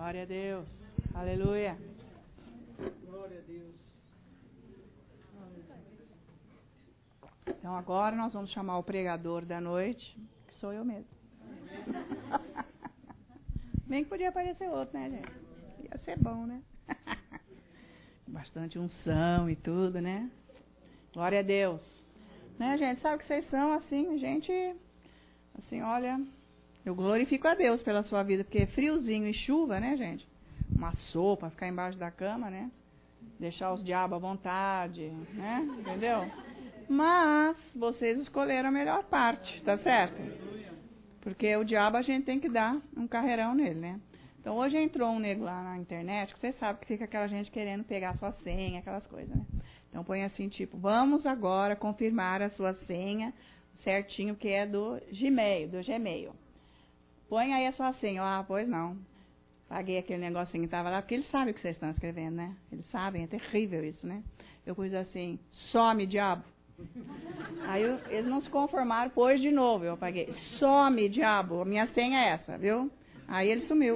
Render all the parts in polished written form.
Glória a Deus. Aleluia. Glória a Deus. Então agora nós vamos chamar o pregador da noite, que sou eu mesmo. Nem que podia aparecer outro, né, gente? Ia ser bom, né? Bastante unção e tudo, né? Glória a Deus. Né, gente? Sabe que vocês são assim, gente... Assim, olha... Eu glorifico a Deus pela sua vida, porque friozinho e chuva, né, gente? Uma sopa, ficar embaixo da cama, né? Deixar os diabos à vontade, né? Entendeu? Mas vocês escolheram a melhor parte, tá certo? Porque o diabo a gente tem que dar um carreirão nele, né? Então hoje entrou um nego lá na internet, que você sabe que fica aquela gente querendo pegar sua senha, aquelas coisas, né? Então põe assim, tipo, vamos agora confirmar a sua senha certinho, que é do Gmail. Põe aí a sua senha. Ah, pois não. Paguei aquele negocinho que estava lá, porque eles sabem o que vocês estão escrevendo, né? Eles sabem, é terrível isso, né? Eu pus assim, some, diabo. Aí eles não se conformaram, pôs de novo, eu paguei. Some, diabo, a minha senha é essa, viu? Aí ele sumiu.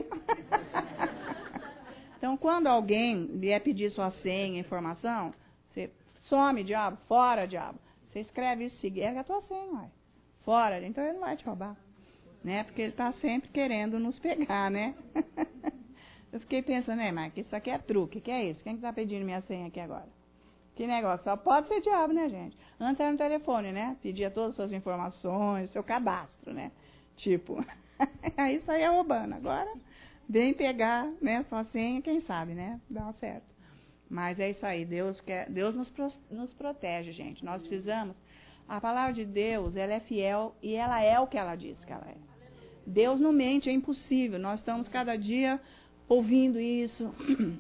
Então, quando alguém vier pedir sua senha, informação, você some, diabo, fora, diabo. Você escreve isso, seguir, é a tua senha, uai. Fora, então ele não vai te roubar. Né? Porque ele está sempre querendo nos pegar, né? Eu fiquei pensando, mas isso aqui é truque, que é isso? Quem está pedindo minha senha aqui agora? Que negócio, só pode ser diabo, né, gente? Antes era no telefone, né? Pedia todas as suas informações, seu cadastro, né? Tipo, aí saía roubando. Agora, vem pegar, né, sua senha, quem sabe, né? Dá certo. Mas é isso aí, Deus nos protege, gente. Nós precisamos... A palavra de Deus, ela é fiel e ela é o que ela diz que ela é. Deus não mente, é impossível. Nós estamos cada dia ouvindo isso,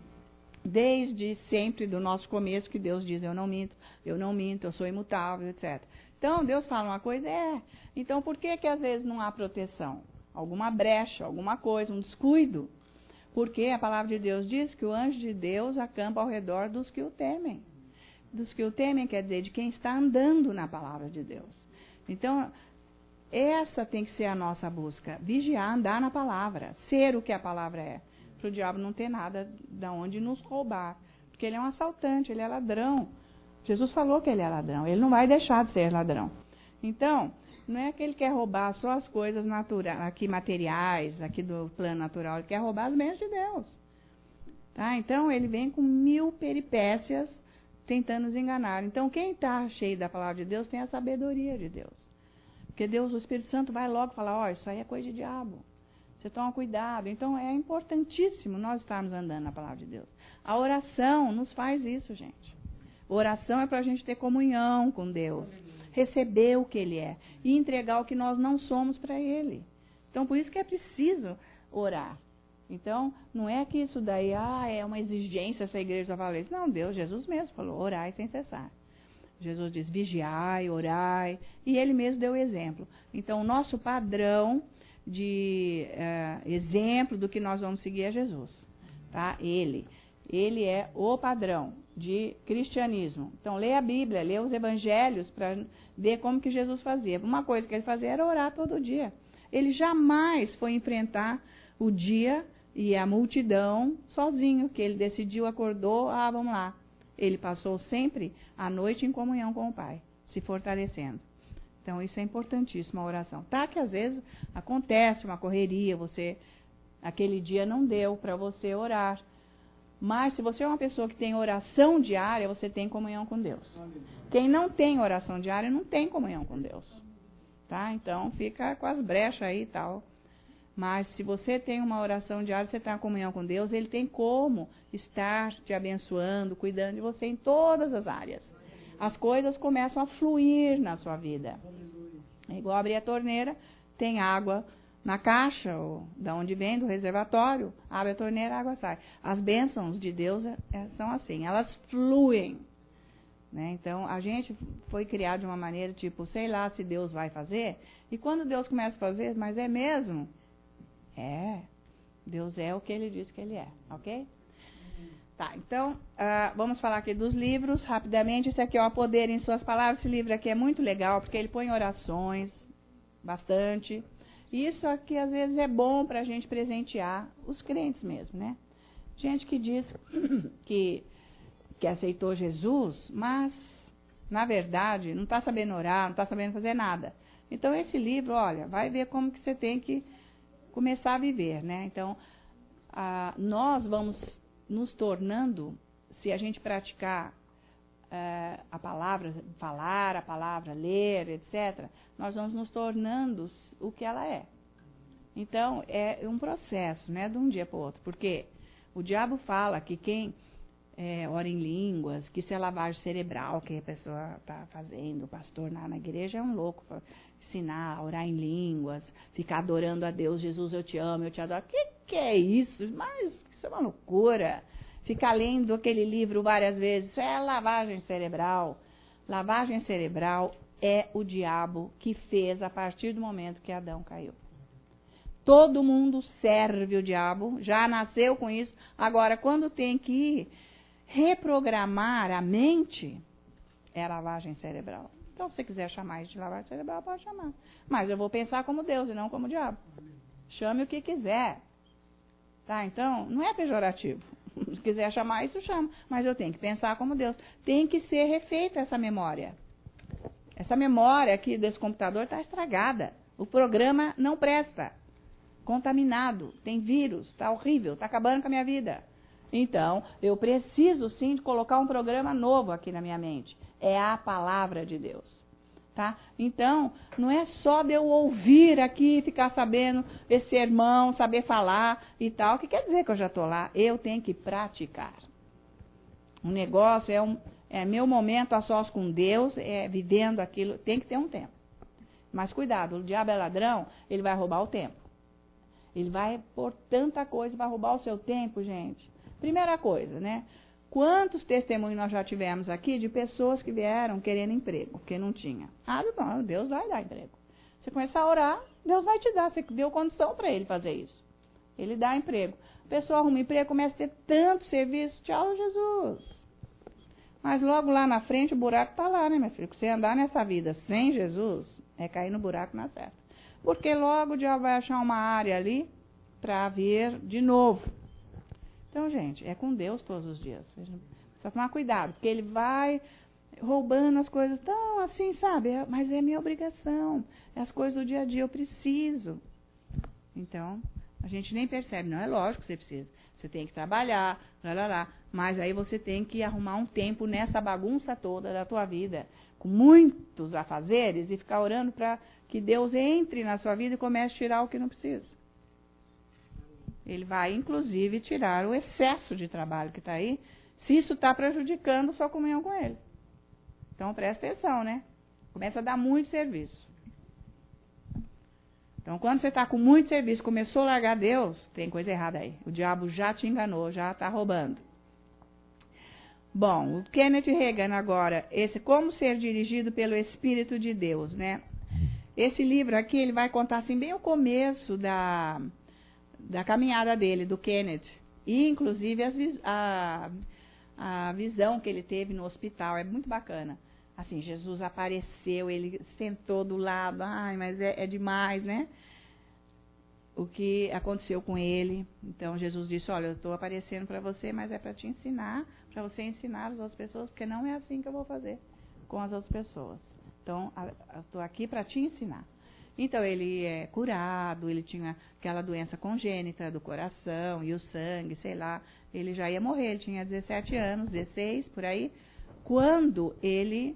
desde sempre, do nosso começo, que Deus diz, eu não minto, eu sou imutável, etc. Então, Deus fala uma coisa, Então, por que às vezes não há proteção? Alguma brecha, alguma coisa, um descuido. Porque a palavra de Deus diz que o anjo de Deus acampa ao redor dos que o temem. Dos que o temem, quer dizer, de quem está andando na palavra de Deus. Então, essa tem que ser a nossa busca. Vigiar, andar na palavra. Ser o que a palavra é. Para o diabo não ter nada de onde nos roubar. Porque ele é um assaltante, ele é ladrão. Jesus falou que ele é ladrão. Ele não vai deixar de ser ladrão. Então, não é que ele quer roubar só as coisas naturais, aqui materiais, aqui do plano natural. Ele quer roubar as bênçãos de Deus. Tá? Então, ele vem com 1000 peripécias tentando nos enganar. Então, quem está cheio da palavra de Deus tem a sabedoria de Deus. Porque Deus, o Espírito Santo, vai logo falar, isso aí é coisa de diabo. Você toma cuidado. Então, é importantíssimo nós estarmos andando na palavra de Deus. A oração nos faz isso, gente. Oração é para a gente ter comunhão com Deus. Receber o que Ele é. E entregar o que nós não somos para Ele. Então, por isso que é preciso orar. Então, não é que isso daí, é uma exigência essa igreja falar isso. Não, Jesus mesmo falou, orai sem cessar. Jesus diz, vigiai, orai, e Ele mesmo deu exemplo. Então, o nosso padrão de exemplo do que nós vamos seguir é Jesus. Tá? Ele é o padrão de cristianismo. Então, lê a Bíblia, lê os evangelhos para ver como que Jesus fazia. Uma coisa que ele fazia era orar todo dia. Ele jamais foi enfrentar o dia e a multidão sozinho, que ele decidiu, acordou, vamos lá. Ele passou sempre a noite em comunhão com o Pai, se fortalecendo. Então, isso é importantíssimo, a oração. Tá que às vezes acontece uma correria, aquele dia não deu para você orar. Mas se você é uma pessoa que tem oração diária, você tem comunhão com Deus. Quem não tem oração diária, não tem comunhão com Deus. Tá? Então, fica com as brechas aí e tal. Mas se você tem uma oração diária, você está em comunhão com Deus, Ele tem como estar te abençoando, cuidando de você em todas as áreas. As coisas começam a fluir na sua vida. É igual abrir a torneira, tem água na caixa, ou da onde vem, do reservatório, abre a torneira, a água sai. As bênçãos de Deus são assim, elas fluem. Né? Então, a gente foi criado de uma maneira, tipo, sei lá se Deus vai fazer. E quando Deus começa a fazer, mas é mesmo? Deus é o que Ele diz que Ele é, ok? Tá, então, vamos falar aqui dos livros, rapidamente. Esse aqui é o Poder em Suas Palavras. Esse livro aqui é muito legal, porque ele põe orações, bastante. Isso aqui às vezes é bom para a gente presentear os crentes mesmo, né? Gente que diz que aceitou Jesus, mas, na verdade, não está sabendo orar, não está sabendo fazer nada. Então, esse livro, olha, vai ver como que você tem que começar a viver, né? Então, nós vamos nos tornando, se a gente praticar a palavra, falar a palavra, ler, etc., nós vamos nos tornando o que ela é. Então, é um processo, né, de um dia para o outro. Porque o diabo fala que quem ora em línguas, que isso é lavagem cerebral que a pessoa está fazendo, o pastor na igreja é um louco para ensinar a orar em línguas, ficar adorando a Deus, Jesus, eu te amo, eu te adoro. Que é isso? Mas isso é uma loucura. Ficar lendo aquele livro várias vezes, isso é lavagem cerebral. Lavagem cerebral é o diabo que fez a partir do momento que Adão caiu. Todo mundo serve o diabo, já nasceu com isso. Agora, quando tem que reprogramar a mente, é lavagem cerebral. Então, se você quiser chamar isso de lavagem cerebral, pode chamar. Mas eu vou pensar como Deus e não como o diabo. Chame o que quiser. Tá? Então, não é pejorativo. Se quiser chamar isso, chama. Mas eu tenho que pensar como Deus. Tem que ser refeita essa memória. Essa memória aqui desse computador está estragada. O programa não presta. Contaminado, tem vírus, está horrível, está acabando com a minha vida. Então, eu preciso sim de colocar um programa novo aqui na minha mente. É a palavra de Deus. Tá? Então, não é só de eu ouvir aqui, ficar sabendo esse sermão, saber falar e tal. O que quer dizer que eu já estou lá? Eu tenho que praticar. O negócio é meu momento a sós com Deus, vivendo aquilo. Tem que ter um tempo. Mas cuidado, o diabo é ladrão, ele vai roubar o tempo. Ele vai pôr tanta coisa para roubar o seu tempo, gente. Primeira coisa, né? Quantos testemunhos nós já tivemos aqui de pessoas que vieram querendo emprego, porque não tinha? Bom, Deus vai dar emprego. Você começar a orar, Deus vai te dar. Você deu condição para ele fazer isso. Ele dá emprego. A pessoa arruma emprego, começa a ter tanto serviço. Tchau, Jesus. Mas logo lá na frente o buraco está lá, né, meu filho? Você andar nessa vida sem Jesus é cair no buraco na certa. Porque logo o diabo vai achar uma área ali para vir de novo. Então, gente, é com Deus todos os dias. Só tomar cuidado, porque ele vai roubando as coisas tão assim, sabe? Mas é minha obrigação. É as coisas do dia a dia, eu preciso. Então, a gente nem percebe. Não, é lógico que você precisa. Você tem que trabalhar, mas aí você tem que arrumar um tempo nessa bagunça toda da tua vida, com muitos afazeres, e ficar orando para que Deus entre na sua vida e comece a tirar o que não precisa. Ele vai, inclusive, tirar o excesso de trabalho que está aí, se isso está prejudicando sua comunhão com Ele. Então, presta atenção, né? Começa a dar muito serviço. Então, quando você está com muito serviço, começou a largar Deus, tem coisa errada aí. O diabo já te enganou, já está roubando. Bom, o Kenneth Hagin agora, esse Como Ser Dirigido pelo Espírito de Deus, né? Esse livro aqui, ele vai contar assim bem o começo da caminhada dele, do Kenneth. E, inclusive, a visão que ele teve no hospital. É muito bacana. Assim, Jesus apareceu, ele sentou do lado. Ai, mas é demais, né? O que aconteceu com ele. Então, Jesus disse, olha, eu estou aparecendo para você, mas é para te ensinar, para você ensinar as outras pessoas, porque não é assim que eu vou fazer com as outras pessoas. Então, eu estou aqui para te ensinar. Então, ele é curado, ele tinha aquela doença congênita do coração e o sangue, sei lá. Ele já ia morrer, ele tinha 17 anos, 16, por aí, quando ele...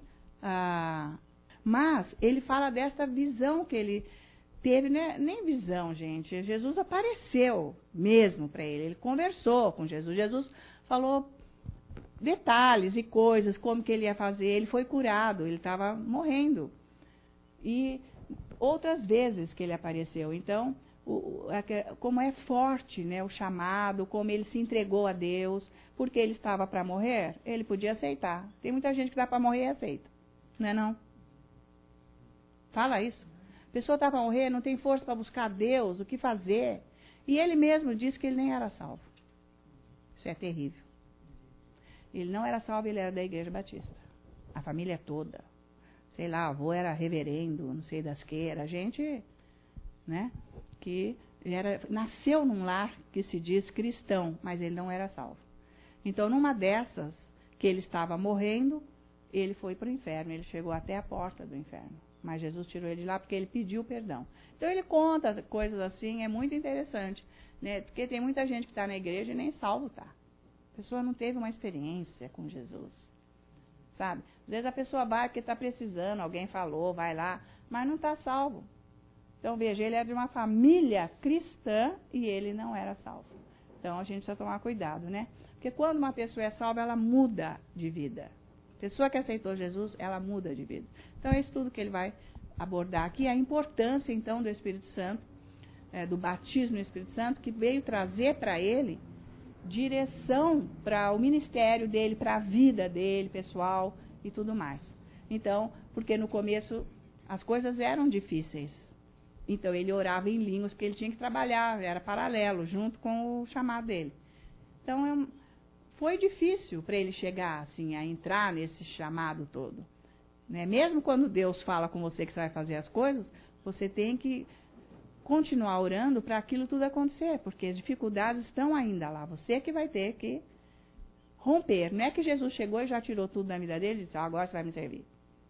mas ele fala dessa visão que ele teve, né? Nem visão, gente. Jesus apareceu mesmo para ele. Ele conversou com Jesus. Jesus falou detalhes e coisas, como que ele ia fazer. Ele foi curado, ele estava morrendo. E outras vezes que ele apareceu. Então, como é forte, né, o chamado, como ele se entregou a Deus, porque ele estava para morrer, ele podia aceitar. Tem muita gente que dá para morrer e aceita. Não é não? Fala isso. A pessoa está para morrer, não tem força para buscar Deus, o que fazer. E ele mesmo disse que ele nem era salvo. Isso é terrível. Ele não era salvo, ele era da Igreja Batista. A família toda. Sei lá, o avô era reverendo, não sei das que era. A gente né? Que nasceu num lar que se diz cristão, mas ele não era salvo. Então, numa dessas, que ele estava morrendo, ele foi para o inferno, ele chegou até a porta do inferno. Mas Jesus tirou ele de lá porque ele pediu perdão. Então, ele conta coisas assim, é muito interessante, né? Porque tem muita gente que está na igreja e nem salvo está. A pessoa não teve uma experiência com Jesus, sabe? Às vezes a pessoa vai porque está precisando, alguém falou, vai lá, mas não está salvo. Então, veja, ele era de uma família cristã e ele não era salvo. Então, a gente precisa tomar cuidado, né? Porque quando uma pessoa é salva, ela muda de vida. A pessoa que aceitou Jesus, ela muda de vida. Então, é isso tudo que ele vai abordar aqui. A importância, então, do Espírito Santo, do batismo no Espírito Santo, que veio trazer para ele direção para o ministério dele, para a vida dele, pessoal e tudo mais. Então, porque no começo as coisas eram difíceis. Então, ele orava em línguas, porque ele tinha que trabalhar, era paralelo, junto com o chamado dele. Então, foi difícil para ele chegar, assim, a entrar nesse chamado todo. Né? Mesmo quando Deus fala com você que você vai fazer as coisas, você tem que continuar orando para aquilo tudo acontecer, porque as dificuldades estão ainda lá. Você que vai ter que romper. Não é que Jesus chegou e já tirou tudo da vida dele e disse, agora você vai me servir.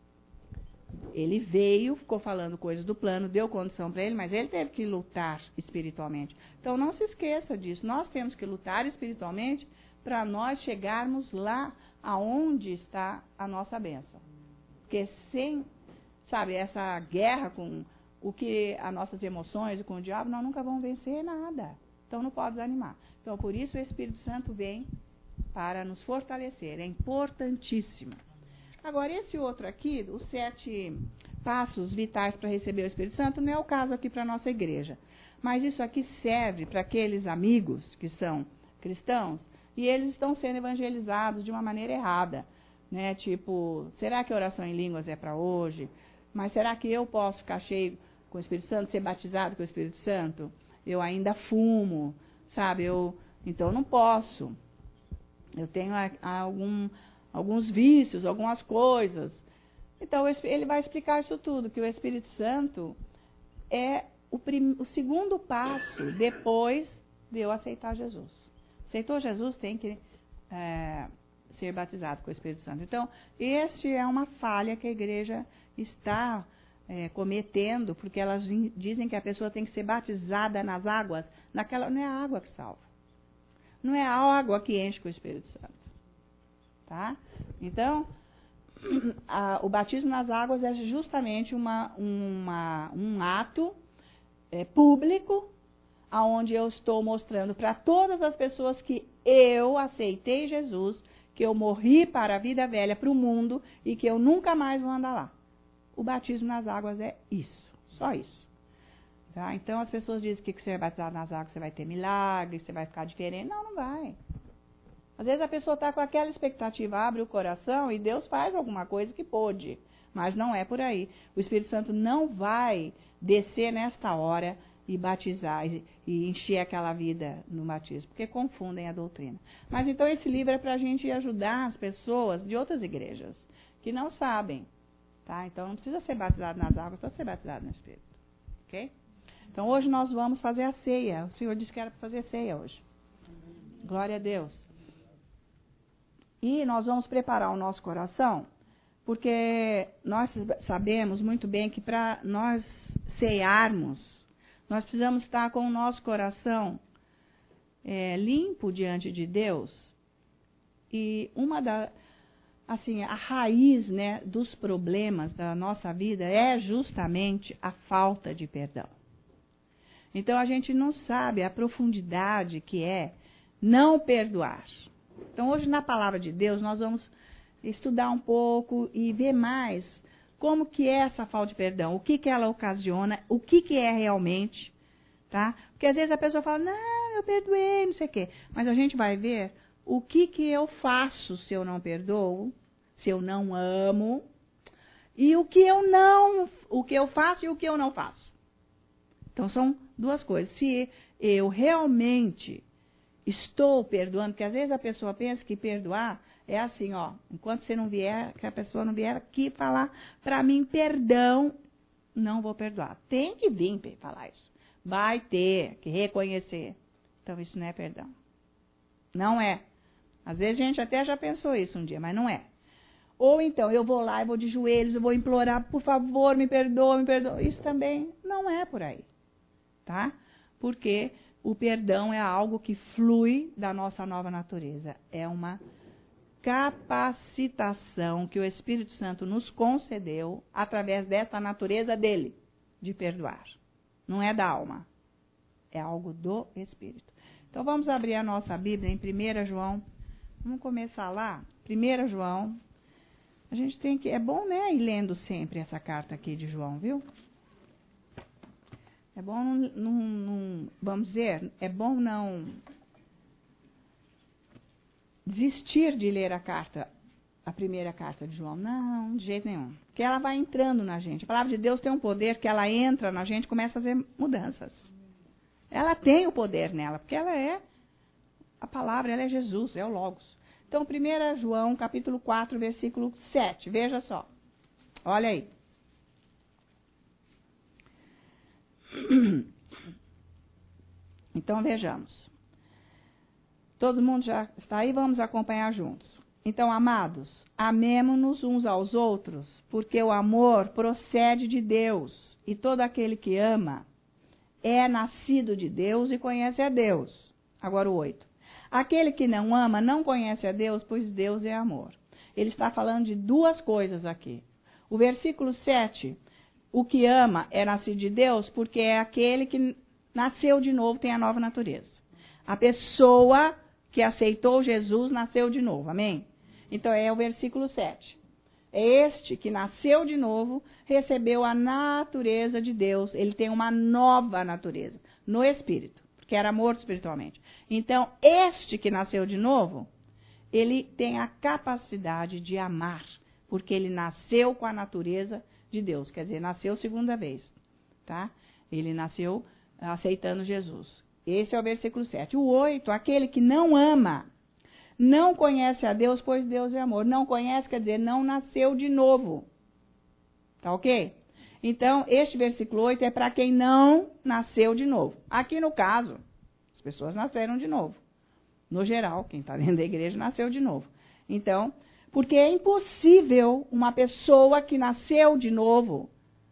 Ele veio, ficou falando coisas do plano, deu condição para ele, mas ele teve que lutar espiritualmente. Então, não se esqueça disso. Nós temos que lutar espiritualmente para nós chegarmos lá aonde está a nossa bênção. Porque sem, sabe, essa guerra com o que as nossas emoções e com o diabo, nós nunca vamos vencer nada. Então, não pode desanimar. Então, por isso, o Espírito Santo vem para nos fortalecer. É importantíssimo. Agora, esse outro aqui, os 7 passos vitais para receber o Espírito Santo, não é o caso aqui para a nossa igreja. Mas isso aqui serve para aqueles amigos que são cristãos e eles estão sendo evangelizados de uma maneira errada. Né? Tipo, será que a oração em línguas é para hoje? Mas será que eu posso ficar cheio com o Espírito Santo, ser batizado com o Espírito Santo? Eu ainda fumo, sabe? Então, não posso. Eu tenho alguns vícios, algumas coisas. Então, ele vai explicar isso tudo, que o Espírito Santo é o segundo passo depois de eu aceitar Jesus. Aceitou Jesus, tem que ser batizado com o Espírito Santo. Então, este é uma falha que a igreja está cometendo, porque elas dizem que a pessoa tem que ser batizada nas águas. Não é a água que salva. Não é a água que enche com o Espírito Santo. Tá? Então, o batismo nas águas é justamente um ato público, onde eu estou mostrando para todas as pessoas que eu aceitei Jesus, que eu morri para a vida velha, para o mundo, e que eu nunca mais vou andar lá. O batismo nas águas é isso, só isso. Tá? Então, as pessoas dizem que você vai batizar nas águas, você vai ter milagre, você vai ficar diferente. Não, não vai. Às vezes a pessoa está com aquela expectativa, abre o coração e Deus faz alguma coisa que pôde, mas não é por aí. O Espírito Santo não vai descer nesta hora e batizar e encher aquela vida no batismo, porque confundem a doutrina. Mas então esse livro é para a gente ajudar as pessoas de outras igrejas que não sabem, tá? Então não precisa ser batizado nas águas, precisa ser batizado no Espírito, ok? Então hoje nós vamos fazer a ceia. O Senhor disse que era para fazer ceia hoje. Glória a Deus. E nós vamos preparar o nosso coração, porque nós sabemos muito bem que para nós cearmos, nós precisamos estar com o nosso coração limpo diante de Deus. E a raiz, né, dos problemas da nossa vida é justamente a falta de perdão. Então a gente não sabe a profundidade que é não perdoar. Então, hoje, na palavra de Deus, nós vamos estudar um pouco e ver mais como que é essa falta de perdão, o que ela ocasiona, o que é realmente, tá? Porque às vezes a pessoa fala, não, eu perdoei, não sei o quê. Mas a gente vai ver o que eu faço se eu não perdoo, se eu não amo, e o que eu faço e o que eu não faço. Então, são duas coisas. Se eu realmente estou perdoando, porque às vezes a pessoa pensa que perdoar é assim, ó, enquanto você não vier, que a pessoa não vier aqui falar para mim perdão, não vou perdoar. Tem que vir falar isso. Vai ter que reconhecer. Então, isso não é perdão. Não é. Às vezes a gente até já pensou isso um dia, mas não é. Ou então, eu vou lá, eu vou de joelhos, eu vou implorar, por favor, me perdoa, me perdoa. Isso também não é por aí, tá? Porque o perdão é algo que flui da nossa nova natureza. É uma capacitação que o Espírito Santo nos concedeu através dessa natureza dele, de perdoar. Não é da alma, é algo do Espírito. Então, vamos abrir a nossa Bíblia em 1 João. Vamos começar lá. 1 João. A gente tem que... É bom, né, ir lendo sempre essa carta aqui de João, viu? É bom não... Vamos dizer, é bom não desistir de ler a primeira carta de João. Não, de jeito nenhum. Porque ela vai entrando na gente. A palavra de Deus tem um poder que ela entra na gente e começa a fazer mudanças. Ela tem o poder nela, porque ela é a palavra, ela é Jesus, é o Logos. Então, 1 João, capítulo 4, versículo 7. Veja só. Olha aí. Então, vejamos. Todo mundo já está aí? Vamos acompanhar juntos. Então, amados, amemo-nos uns aos outros, porque o amor procede de Deus. E todo aquele que ama é nascido de Deus e conhece a Deus. Agora o 8. Aquele que não ama não conhece a Deus, pois Deus é amor. Ele está falando de duas coisas aqui. O versículo 7, o que ama é nascido de Deus, porque é aquele que nasceu de novo, tem a nova natureza. A pessoa que aceitou Jesus nasceu de novo, amém? Então é o versículo 7. É este que nasceu de novo, recebeu a natureza de Deus, ele tem uma nova natureza no Espírito, porque era morto espiritualmente. Então, este que nasceu de novo, ele tem a capacidade de amar, porque ele nasceu com a natureza de Deus, quer dizer, nasceu segunda vez, tá? Ele nasceu aceitando Jesus. Esse é o versículo 7. O 8, aquele que não ama, não conhece a Deus, pois Deus é amor. Não conhece, quer dizer, não nasceu de novo. Tá ok? Então, este versículo 8 é para quem não nasceu de novo. Aqui no caso, as pessoas nasceram de novo. No geral, quem está dentro da igreja nasceu de novo. Então, porque é impossível uma pessoa que nasceu de novo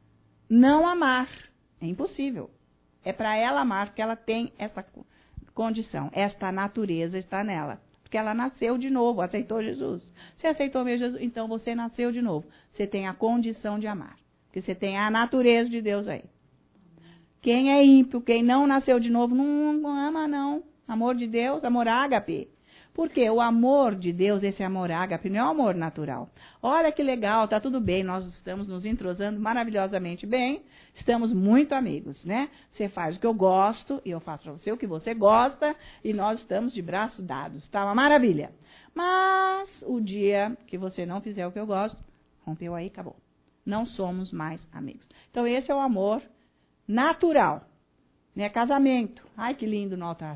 não amar. É impossível. É para ela amar, porque ela tem essa condição. Esta natureza está nela. Porque ela nasceu de novo, aceitou Jesus. Você aceitou mesmo Jesus, então você nasceu de novo. Você tem a condição de amar. Porque você tem a natureza de Deus aí. Quem é ímpio, quem não nasceu de novo, não ama, não. Amor de Deus, amor ágape. Porque o amor de Deus, esse amor ágape, não é um amor natural. Olha que legal, tá tudo bem, nós estamos nos entrosando maravilhosamente bem, estamos muito amigos, né? Você faz o que eu gosto, e eu faço para você o que você gosta, e nós estamos de braços dados, tá uma maravilha. Mas o dia que você não fizer o que eu gosto, rompeu aí, acabou. Não somos mais amigos. Então esse é o amor natural, né? Casamento. Ai, que lindo no altar.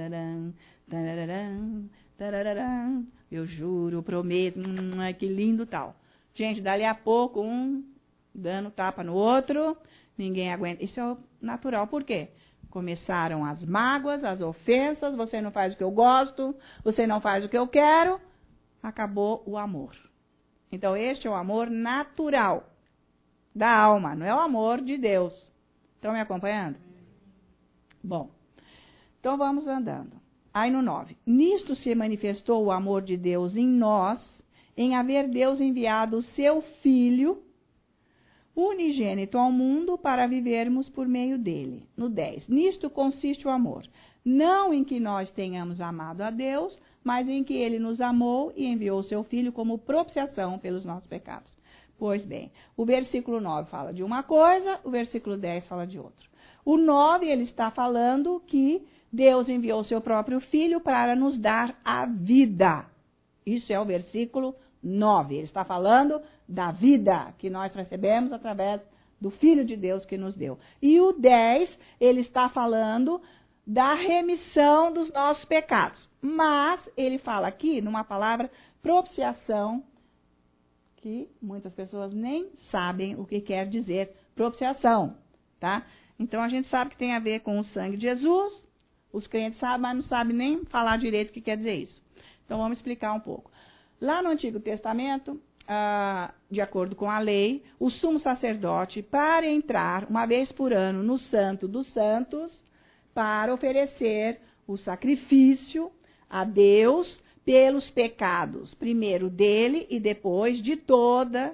Eu juro, prometo, ai, que lindo tal. Gente, dali a pouco, um dando tapa no outro, ninguém aguenta. Isso é o natural. Por quê? Começaram as mágoas, as ofensas, você não faz o que eu gosto, você não faz o que eu quero, acabou o amor. Então, este é o amor natural da alma, não é o amor de Deus. Estão me acompanhando? Bom, então vamos andando. Aí no 9. Nisto se manifestou o amor de Deus em nós, em haver Deus enviado o seu Filho unigênito ao mundo para vivermos por meio dele. No 10. Nisto consiste o amor, não em que nós tenhamos amado a Deus, mas em que ele nos amou e enviou o seu Filho como propiciação pelos nossos pecados. Pois bem, o versículo 9 fala de uma coisa, o versículo 10 fala de outra. O 9, ele está falando que Deus enviou o seu próprio Filho para nos dar a vida. Isso é o versículo 9. Ele está falando da vida que nós recebemos através do Filho de Deus que nos deu. E o 10, ele está falando da remissão dos nossos pecados. Mas ele fala aqui numa palavra propiciação, que muitas pessoas nem sabem o que quer dizer propiciação, tá? Então, a gente sabe que tem a ver com o sangue de Jesus, os crentes sabem, mas não sabem nem falar direito o que quer dizer isso. Então, vamos explicar um pouco. Lá no Antigo Testamento, de acordo com a lei, o sumo sacerdote, para entrar uma vez por ano no Santo dos Santos, para oferecer o sacrifício a Deus pelos pecados, primeiro dele e depois de todos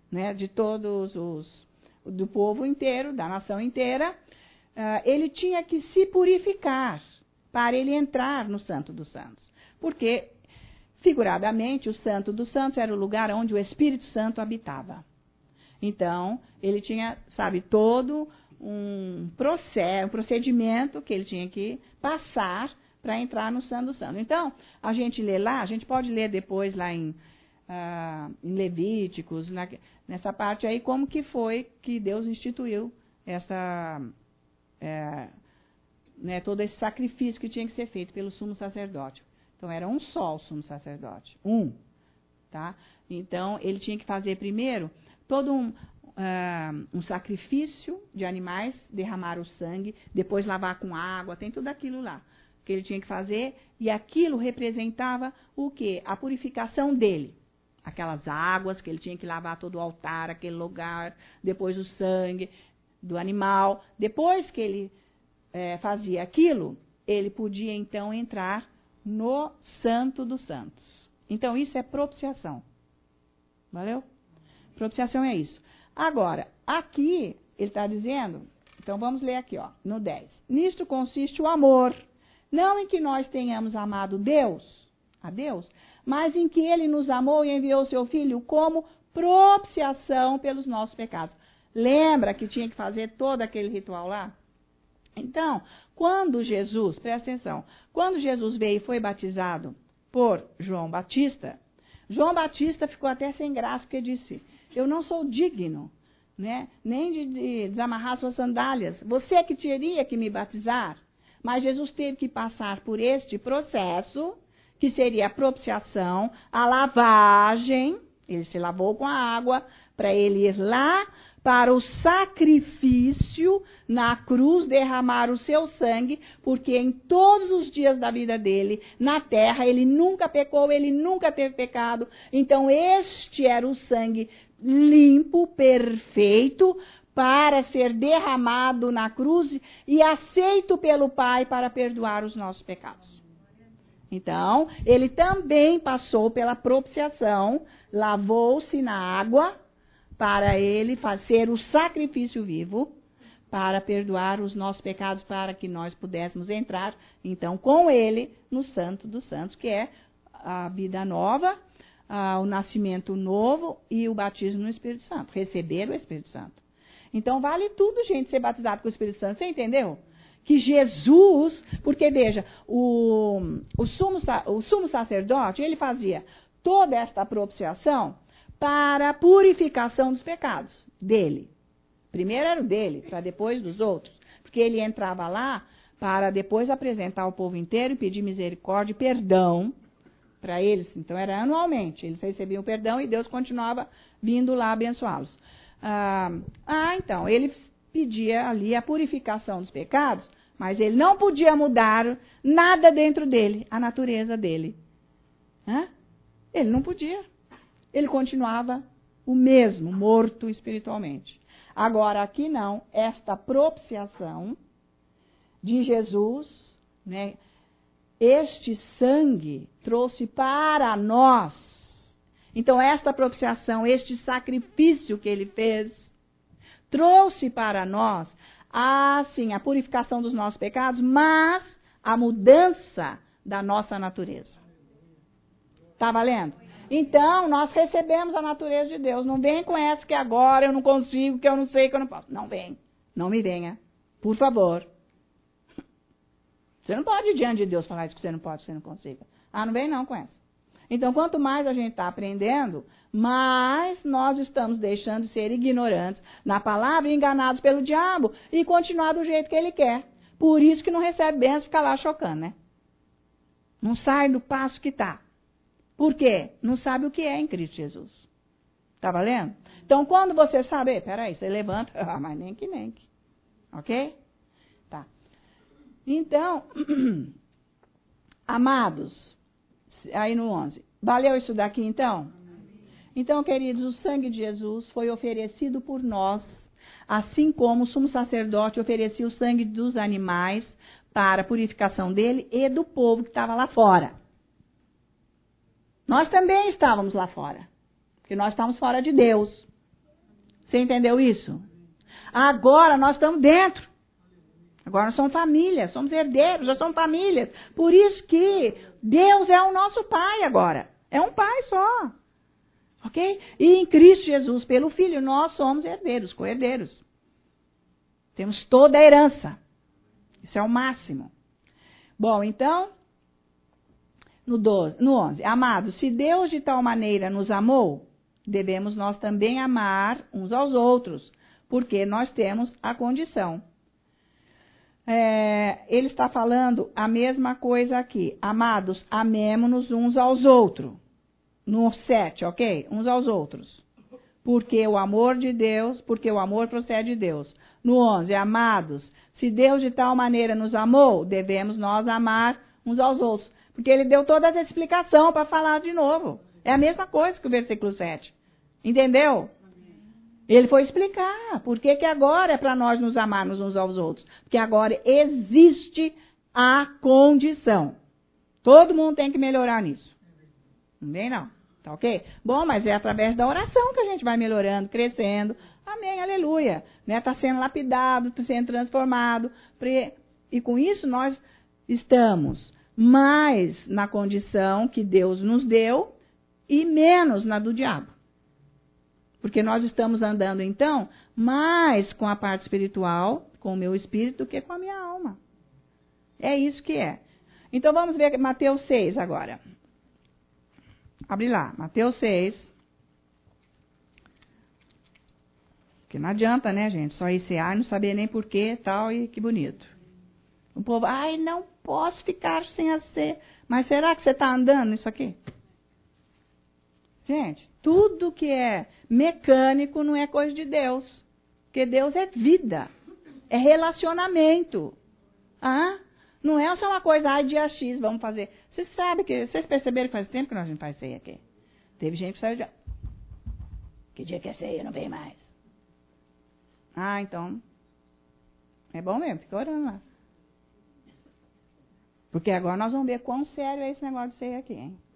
do povo inteiro, da nação inteira, ele tinha que se purificar para ele entrar no Santo dos Santos. Porque, figuradamente, o Santo dos Santos era o lugar onde o Espírito Santo habitava. Então, ele tinha, todo um procedimento que ele tinha que passar para entrar no Santo dos Santos. Então, a gente lê lá, a gente pode ler depois lá em Levíticos, nessa parte aí, como que foi que Deus instituiu todo esse sacrifício que tinha que ser feito pelo sumo sacerdote. Então, era um só o sumo sacerdote, tá? Então, ele tinha que fazer primeiro todo um sacrifício de animais, derramar o sangue, depois lavar com água, tem tudo aquilo lá que ele tinha que fazer, e aquilo representava o quê? A purificação dele. Aquelas águas que ele tinha que lavar todo o altar, aquele lugar, depois o sangue do animal. Depois que ele fazia aquilo, ele podia então entrar no Santo dos Santos. Então, isso é propiciação. Valeu? Propiciação é isso. Agora, aqui, ele está dizendo, então vamos ler aqui, no 10. Nisto consiste o amor, não em que nós tenhamos amado a Deus, mas em que ele nos amou e enviou seu Filho como propiciação pelos nossos pecados. Lembra que tinha que fazer todo aquele ritual lá? Então, quando Jesus, presta atenção, quando Jesus veio e foi batizado por João Batista ficou até sem graça, porque disse, eu não sou digno, nem de desamarrar suas sandálias. Você que teria que me batizar. Mas Jesus teve que passar por este processo, que seria a propiciação, a lavagem, ele se lavou com a água, para ele ir lá para o sacrifício na cruz, derramar o seu sangue, porque em todos os dias da vida dele, na terra, ele nunca pecou, ele nunca teve pecado. Então, este era o sangue limpo, perfeito, para ser derramado na cruz e aceito pelo Pai para perdoar os nossos pecados. Então, ele também passou pela propiciação, lavou-se na água, para ele fazer o sacrifício vivo, para perdoar os nossos pecados, para que nós pudéssemos entrar, então, com ele, no Santo dos Santos, que é a vida nova, o nascimento novo e o batismo no Espírito Santo, receber o Espírito Santo. Então, vale tudo, gente, ser batizado com o Espírito Santo. Você entendeu? Que Jesus, porque veja, o sumo sacerdote, ele fazia toda esta propiciação para a purificação dos pecados dele. Primeiro era o dele, para depois dos outros. Porque ele entrava lá para depois apresentar ao povo inteiro e pedir misericórdia e perdão para eles. Então, era anualmente. Eles recebiam o perdão e Deus continuava vindo lá abençoá-los. Então, ele pedia ali a purificação dos pecados, mas ele não podia mudar nada dentro dele, a natureza dele. Ele não podia. Ele continuava o mesmo, morto espiritualmente. Agora, aqui não, esta propiciação de Jesus, este sangue trouxe para nós. Então, esta propiciação, este sacrifício que ele fez, trouxe para nós, a purificação dos nossos pecados, mas a mudança da nossa natureza. Está valendo? Então, nós recebemos a natureza de Deus. Não vem com essa que agora eu não consigo, que eu não sei, que eu não posso. Não vem. Não me venha. Por favor. Você não pode ir diante de Deus falar isso que você não pode, que você não consiga. Não vem não com essa. Então, quanto mais a gente está aprendendo, mais nós estamos deixando de ser ignorantes na palavra e enganados pelo diabo e continuar do jeito que ele quer. Por isso que não recebe bênção e fica lá chocando, Não sai do passo que está. Por quê? Não sabe o que é em Cristo Jesus. Tá valendo? Então, quando você sabe, peraí, você levanta, mas nem que. Ok? Tá. Então, amados, aí no 11. Valeu isso daqui, então? Então, queridos, o sangue de Jesus foi oferecido por nós, assim como o sumo sacerdote oferecia o sangue dos animais para a purificação dele e do povo que estava lá fora. Nós também estávamos lá fora, porque nós estávamos fora de Deus. Você entendeu isso? Agora nós estamos dentro. Agora nós somos família, somos herdeiros, já somos famílias. Por isso que Deus é o nosso Pai agora. É um Pai só. Ok? E em Cristo Jesus, pelo Filho, nós somos herdeiros, co-herdeiros. Temos toda a herança. Isso é o máximo. Bom, então, no 11. Amados, se Deus de tal maneira nos amou, devemos nós também amar uns aos outros, porque nós temos a condição. Ele está falando a mesma coisa aqui. Amados, amemo-nos uns aos outros. No 7, ok? Uns aos outros. Porque o amor procede de Deus. No 11, amados, se Deus de tal maneira nos amou, devemos nós amar uns aos outros. Porque ele deu toda essa explicação para falar de novo. É a mesma coisa que o versículo 7. Entendeu? Ele foi explicar por que agora é para nós nos amarmos uns aos outros. Porque agora existe a condição. Todo mundo tem que melhorar nisso. Não vem, não. Tá ok? Bom, mas é através da oração que a gente vai melhorando, crescendo. Amém, aleluia. Né? Tá sendo lapidado, tá sendo transformado. E com isso nós estamos mais na condição que Deus nos deu e menos na do diabo. Porque nós estamos andando, então, mais com a parte espiritual, com o meu espírito, do que com a minha alma. É isso que é. Então, vamos ver Mateus 6 agora. Abre lá, Mateus 6. Porque não adianta, né, gente? Só ir e não saber nem porquê, tal, e que bonito. O povo, não posso ficar sem a ser. Mas será que você está andando nisso aqui? Gente, tudo que é mecânico não é coisa de Deus. Porque Deus é vida. É relacionamento. Não é só uma coisa, dia X, vamos fazer. Vocês perceberam que faz tempo que nós não faz ceia aqui? Teve gente que saiu de... Que dia que é ceia? Não vem mais. Então... É bom mesmo, fica orando lá. Porque agora nós vamos ver quão sério é esse negócio de ceia aqui, hein?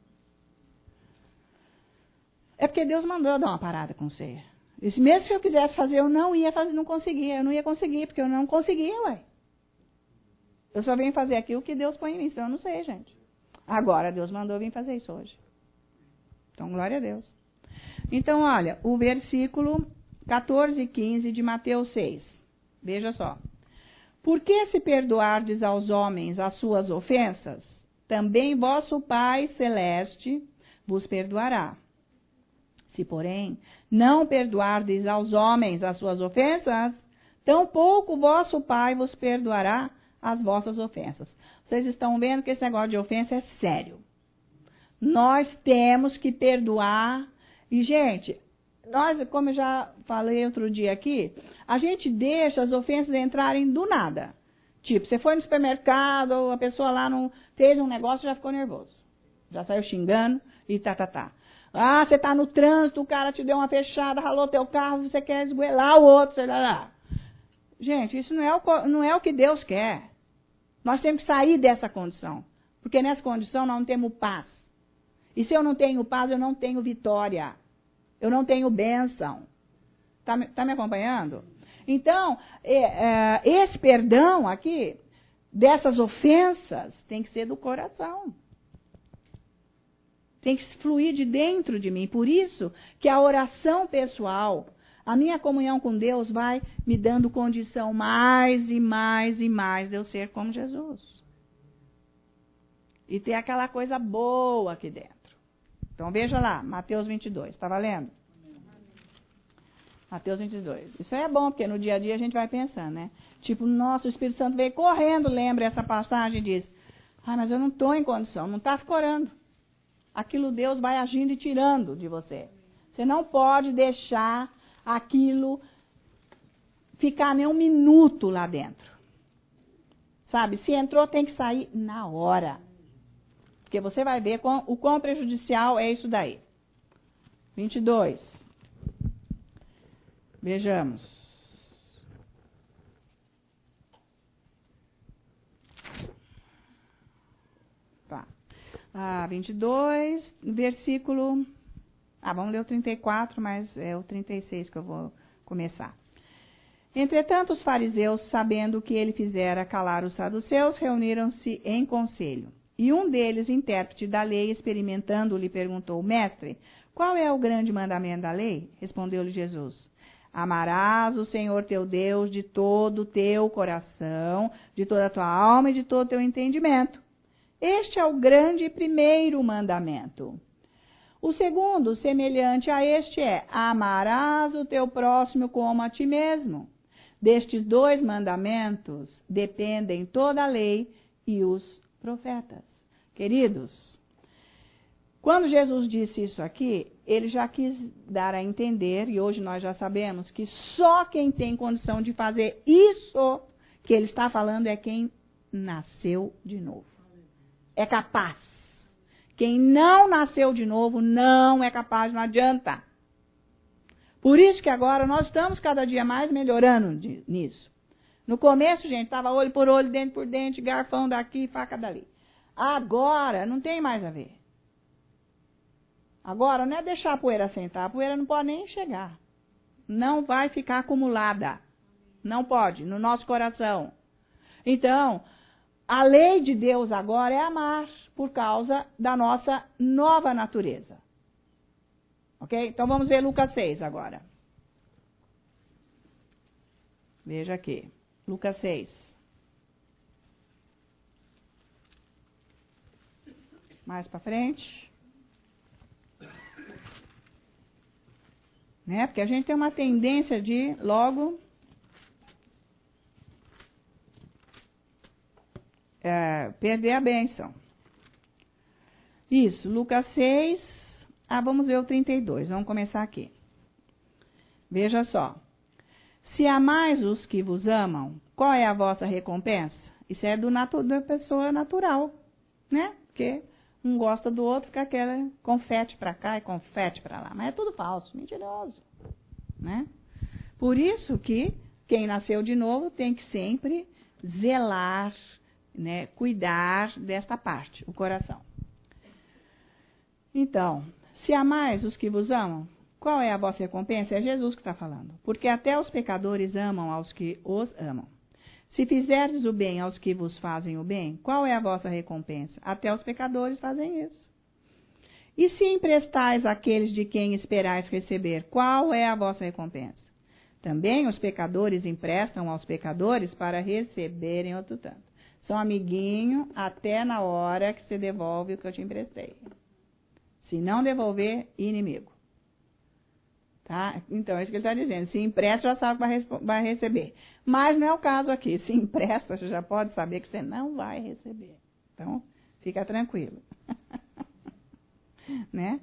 É porque Deus mandou eu dar uma parada com ceia. E mesmo se eu quisesse fazer, eu não ia fazer, não conseguia. Eu não ia conseguir, porque eu não conseguia, ué. Eu só venho fazer aquilo que Deus põe em mim, senão eu não sei, gente. Agora, Deus mandou eu vir fazer isso hoje. Então, glória a Deus. Então, olha, o versículo 14 e 15 de Mateus 6. Veja só. Por que se perdoardes aos homens as suas ofensas, também vosso Pai Celeste vos perdoará. Se, porém, não perdoardes aos homens as suas ofensas, tampouco vosso Pai vos perdoará as vossas ofensas. Vocês estão vendo que esse negócio de ofensa é sério. Nós temos que perdoar. E, gente, nós, como eu já falei outro dia aqui, a gente deixa as ofensas entrarem do nada. Tipo, você foi no supermercado, a pessoa lá não fez um negócio e já ficou nervoso. Já saiu xingando e tá. Você está no trânsito, o cara te deu uma fechada, ralou teu carro, você quer esgoelar o outro, sei lá. Gente, isso não é o que Deus quer. Nós temos que sair dessa condição. Porque nessa condição nós não temos paz. E se eu não tenho paz, eu não tenho vitória. Eu não tenho bênção. Tá me acompanhando? Então, esse perdão aqui, dessas ofensas, tem que ser do coração. Tem que fluir de dentro de mim. Por isso que a oração pessoal, a minha comunhão com Deus vai me dando condição mais e mais e mais de eu ser como Jesus. E ter aquela coisa boa aqui dentro. Então veja lá, Mateus 22. Está valendo? Mateus 22. Isso é bom, porque no dia a dia a gente vai pensando, né? Tipo, nossa, o Espírito Santo veio correndo, lembra essa passagem e diz, mas eu não estou em condição, não está orando. Aquilo Deus vai agindo e tirando de você. Você não pode deixar aquilo ficar nem um minuto lá dentro. Sabe, se entrou, tem que sair na hora. Porque você vai ver o quão prejudicial é isso daí. 22. Vejamos. Tá. 22, versículo... vamos ler o 34, mas é o 36 que eu vou começar. Entretanto, os fariseus, sabendo o que ele fizera calar os saduceus, reuniram-se em conselho. E um deles, intérprete da lei, experimentando, lhe perguntou: Mestre, qual é o grande mandamento da lei? Respondeu-lhe Jesus: Amarás o Senhor teu Deus de todo o teu coração, de toda a tua alma e de todo o teu entendimento. Este é o grande e primeiro mandamento. O segundo, semelhante a este, é: amarás o teu próximo como a ti mesmo. Destes 2 mandamentos dependem toda a lei e os profetas. Queridos, quando Jesus disse isso aqui, ele já quis dar a entender, e hoje nós já sabemos, que só quem tem condição de fazer isso que ele está falando é quem nasceu de novo. É capaz. Quem não nasceu de novo não é capaz, não adianta. Por isso que agora nós estamos cada dia mais melhorando nisso. No começo, gente, estava olho por olho, dente por dente, garfão daqui, faca dali. Agora não tem mais a ver. Agora não é deixar a poeira sentar, a poeira não pode nem chegar. Não vai ficar acumulada. Não pode, no nosso coração. Então, a lei de Deus agora é amar, por causa da nossa nova natureza. Ok? Então vamos ver Lucas 6 agora. Veja aqui. Lucas 6. Mais para frente. Né? Porque a gente tem uma tendência de logo perder a bênção. Isso, Lucas 6. Vamos ver o 32. Vamos começar aqui. Veja só. Se amais os que vos amam, qual é a vossa recompensa? Isso é da pessoa natural, né? Porque um gosta do outro, fica aquela confete para cá e confete para lá. Mas é tudo falso, mentiroso, né? Por isso que quem nasceu de novo tem que sempre zelar, né? Cuidar desta parte, o coração. Então, se amais os que vos amam, qual é a vossa recompensa? É Jesus que está falando. Porque até os pecadores amam aos que os amam. Se fizerdes o bem aos que vos fazem o bem, qual é a vossa recompensa? Até os pecadores fazem isso. E se emprestais àqueles de quem esperais receber, qual é a vossa recompensa? Também os pecadores emprestam aos pecadores para receberem outro tanto. São amiguinho até na hora que você devolve o que eu te emprestei. Se não devolver, inimigo. Tá? Então, é isso que ele está dizendo. Se empresta, já sabe que vai receber. Mas não é o caso aqui. Se empresta, você já pode saber que você não vai receber. Então, fica tranquilo. Né?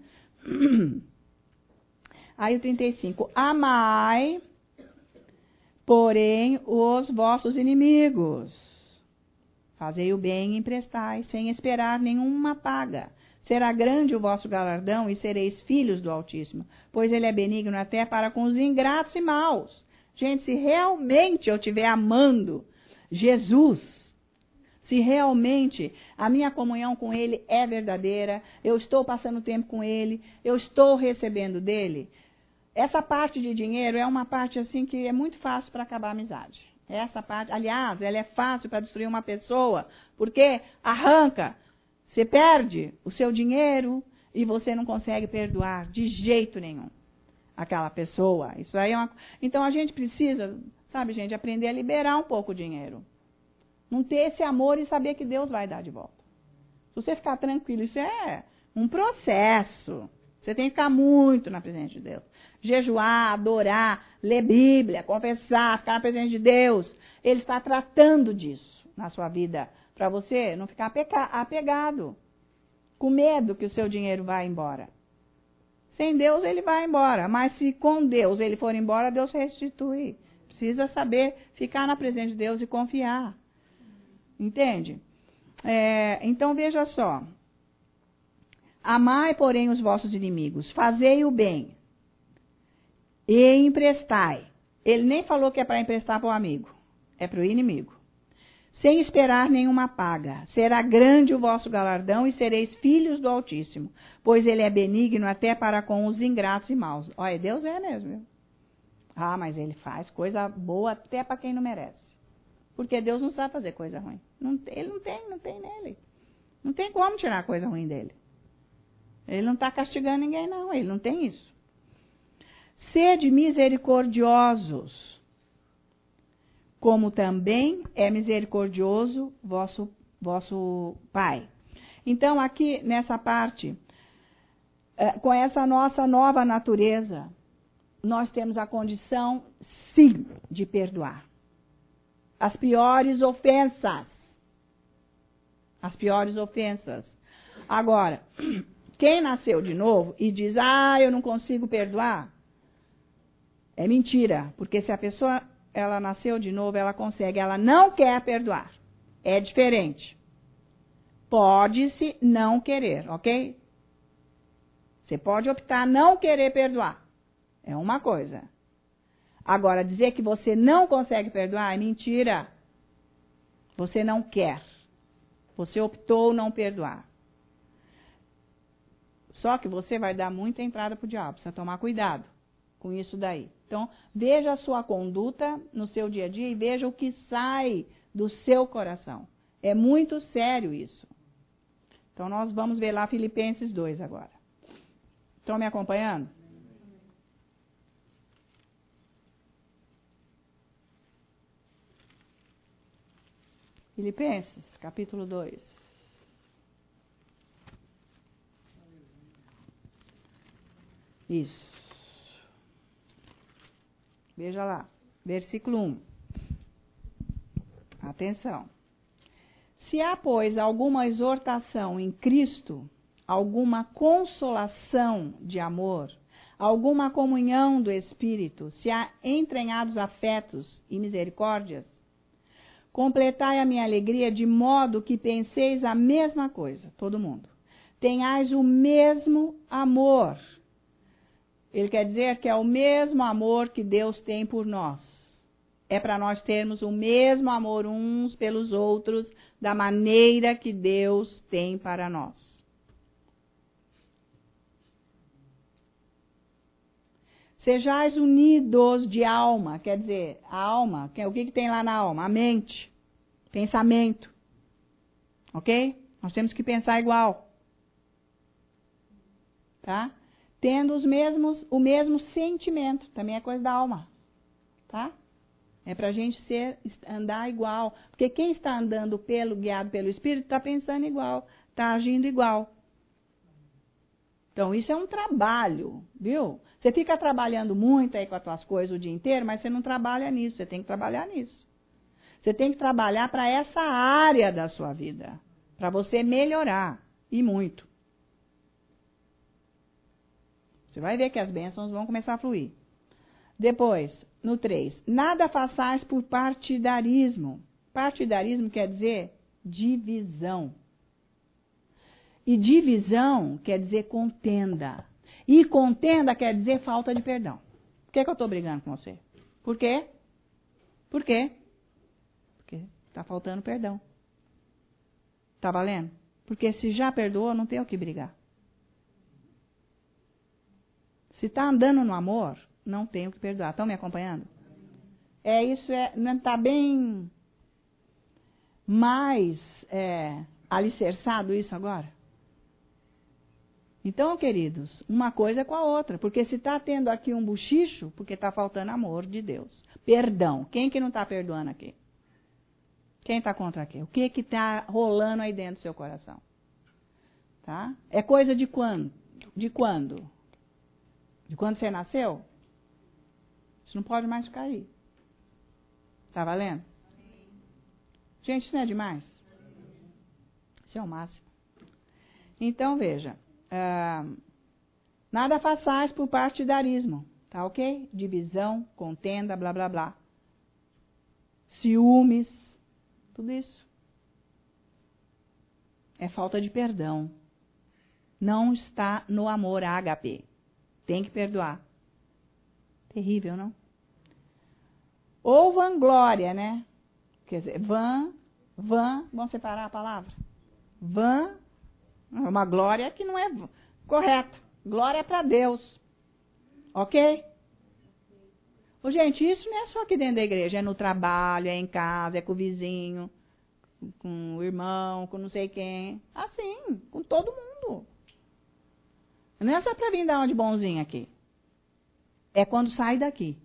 Aí o 35. Amai, porém, os vossos inimigos. Fazei o bem e emprestai, sem esperar nenhuma paga. Será grande o vosso galardão e sereis filhos do Altíssimo, pois ele é benigno até para com os ingratos e maus. Gente, se realmente eu estiver amando Jesus, se realmente a minha comunhão com ele é verdadeira, eu estou passando tempo com ele, eu estou recebendo dele, essa parte de dinheiro é uma parte assim que é muito fácil para acabar a amizade. Essa parte, aliás, ela é fácil para destruir uma pessoa, porque arranca. Você perde o seu dinheiro e você não consegue perdoar de jeito nenhum aquela pessoa. Isso aí é uma... Então a gente precisa, sabe, gente, aprender a liberar um pouco o dinheiro. Não ter esse amor e saber que Deus vai dar de volta. Se você ficar tranquilo, isso é um processo. Você tem que ficar muito na presença de Deus. Jejuar, adorar, ler Bíblia, confessar, ficar na presença de Deus. Ele está tratando disso na sua vida. Para você não ficar apegado, com medo que o seu dinheiro vá embora. Sem Deus ele vai embora. Mas se com Deus ele for embora, Deus restitui. Precisa saber ficar na presença de Deus e confiar. Entende? Então veja só. Amai, porém, os vossos inimigos. Fazei o bem. E emprestai. Ele nem falou que é para emprestar para o amigo. É para o inimigo. Sem esperar nenhuma paga. Será grande o vosso galardão e sereis filhos do Altíssimo. Pois ele é benigno até para com os ingratos e maus. Olha, Deus é mesmo. Viu? Ah, mas ele faz coisa boa até para quem não merece. Porque Deus não sabe fazer coisa ruim. Ele não tem nele. Não tem como tirar coisa ruim dele. Ele não está castigando ninguém, não. Ele não tem isso. Sede misericordiosos, como também é misericordioso vosso Pai. Então, aqui nessa parte, com essa nossa nova natureza, nós temos a condição, sim, de perdoar. As piores ofensas. As piores ofensas. Agora, quem nasceu de novo e diz, eu não consigo perdoar, é mentira. Porque se a pessoa, ela nasceu de novo, ela consegue, ela não quer perdoar. É diferente. Pode-se não querer, ok? Você pode optar não querer perdoar. É uma coisa. Agora, dizer que você não consegue perdoar é mentira. Você não quer. Você optou não perdoar. Só que você vai dar muita entrada para o diabo. Precisa tomar cuidado com isso daí. Então, veja a sua conduta no seu dia a dia e veja o que sai do seu coração. É muito sério isso. Então, nós vamos ver lá Filipenses 2 agora. Estão me acompanhando? Filipenses, capítulo 2. Isso. Veja lá, versículo 1. Atenção. Se há, pois, alguma exortação em Cristo, alguma consolação de amor, alguma comunhão do Espírito, se há entranhados afetos e misericórdias, completai a minha alegria de modo que penseis a mesma coisa, todo mundo. Tenhais o mesmo amor. Ele quer dizer que é o mesmo amor que Deus tem por nós. É para nós termos o mesmo amor uns pelos outros, da maneira que Deus tem para nós. Sejais unidos de alma, quer dizer, a alma, o que tem lá na alma? A mente, pensamento, ok? Nós temos que pensar igual, tá? Tendo o mesmo sentimento, também é coisa da alma, tá? É para a gente andar igual, porque quem está andando guiado pelo Espírito, está pensando igual, está agindo igual. Então, isso é um trabalho, viu? Você fica trabalhando muito aí com as tuas coisas o dia inteiro, mas você não trabalha nisso, você tem que trabalhar nisso. Você tem que trabalhar para essa área da sua vida, para você melhorar, e muito. Você vai ver que as bênçãos vão começar a fluir. Depois, no 3, nada façais por partidarismo. Partidarismo quer dizer divisão. E divisão quer dizer contenda. E contenda quer dizer falta de perdão. Por que eu estou brigando com você? Por quê? Por quê? Porque está faltando perdão. Está valendo? Porque se já perdoou, não tem o que brigar. Se está andando no amor, não tem o que perdoar. Estão me acompanhando? Não está bem mais alicerçado isso agora? Então, queridos, uma coisa é com a outra. Porque se está tendo aqui um bochicho, porque está faltando amor de Deus. Perdão. Quem que não está perdoando aqui? Quem está contra quem? O que está rolando aí dentro do seu coração? Tá? É coisa de quando? De quando? De quando você nasceu? Isso não pode mais ficar aí. Tá valendo? Gente, isso não é demais? Isso é o máximo. Então, veja. Nada façais por partidarismo, tá ok? Divisão, contenda, blá, blá, blá. Ciúmes, tudo isso. É falta de perdão. Não está no amor ágape. Tem que perdoar. Terrível, não? Ou vanglória, né? Quer dizer, vamos separar a palavra? É uma glória que não é correta. Glória é para Deus. Ok? Ô, gente, isso não é só aqui dentro da igreja. É no trabalho, é em casa, é com o vizinho, com o irmão, com não sei quem. Assim, com todo mundo. Não é só para vir dar uma de bonzinho aqui. É quando sai daqui.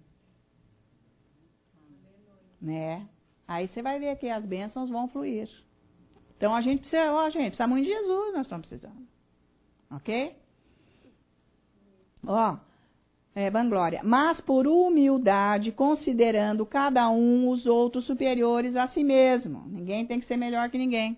Né? Aí você vai ver que as bênçãos vão fluir. Então a gente precisa muito de Jesus, nós estamos precisando. Ok? Vanglória. Mas por humildade, considerando cada um os outros superiores a si mesmo. Ninguém tem que ser melhor que ninguém.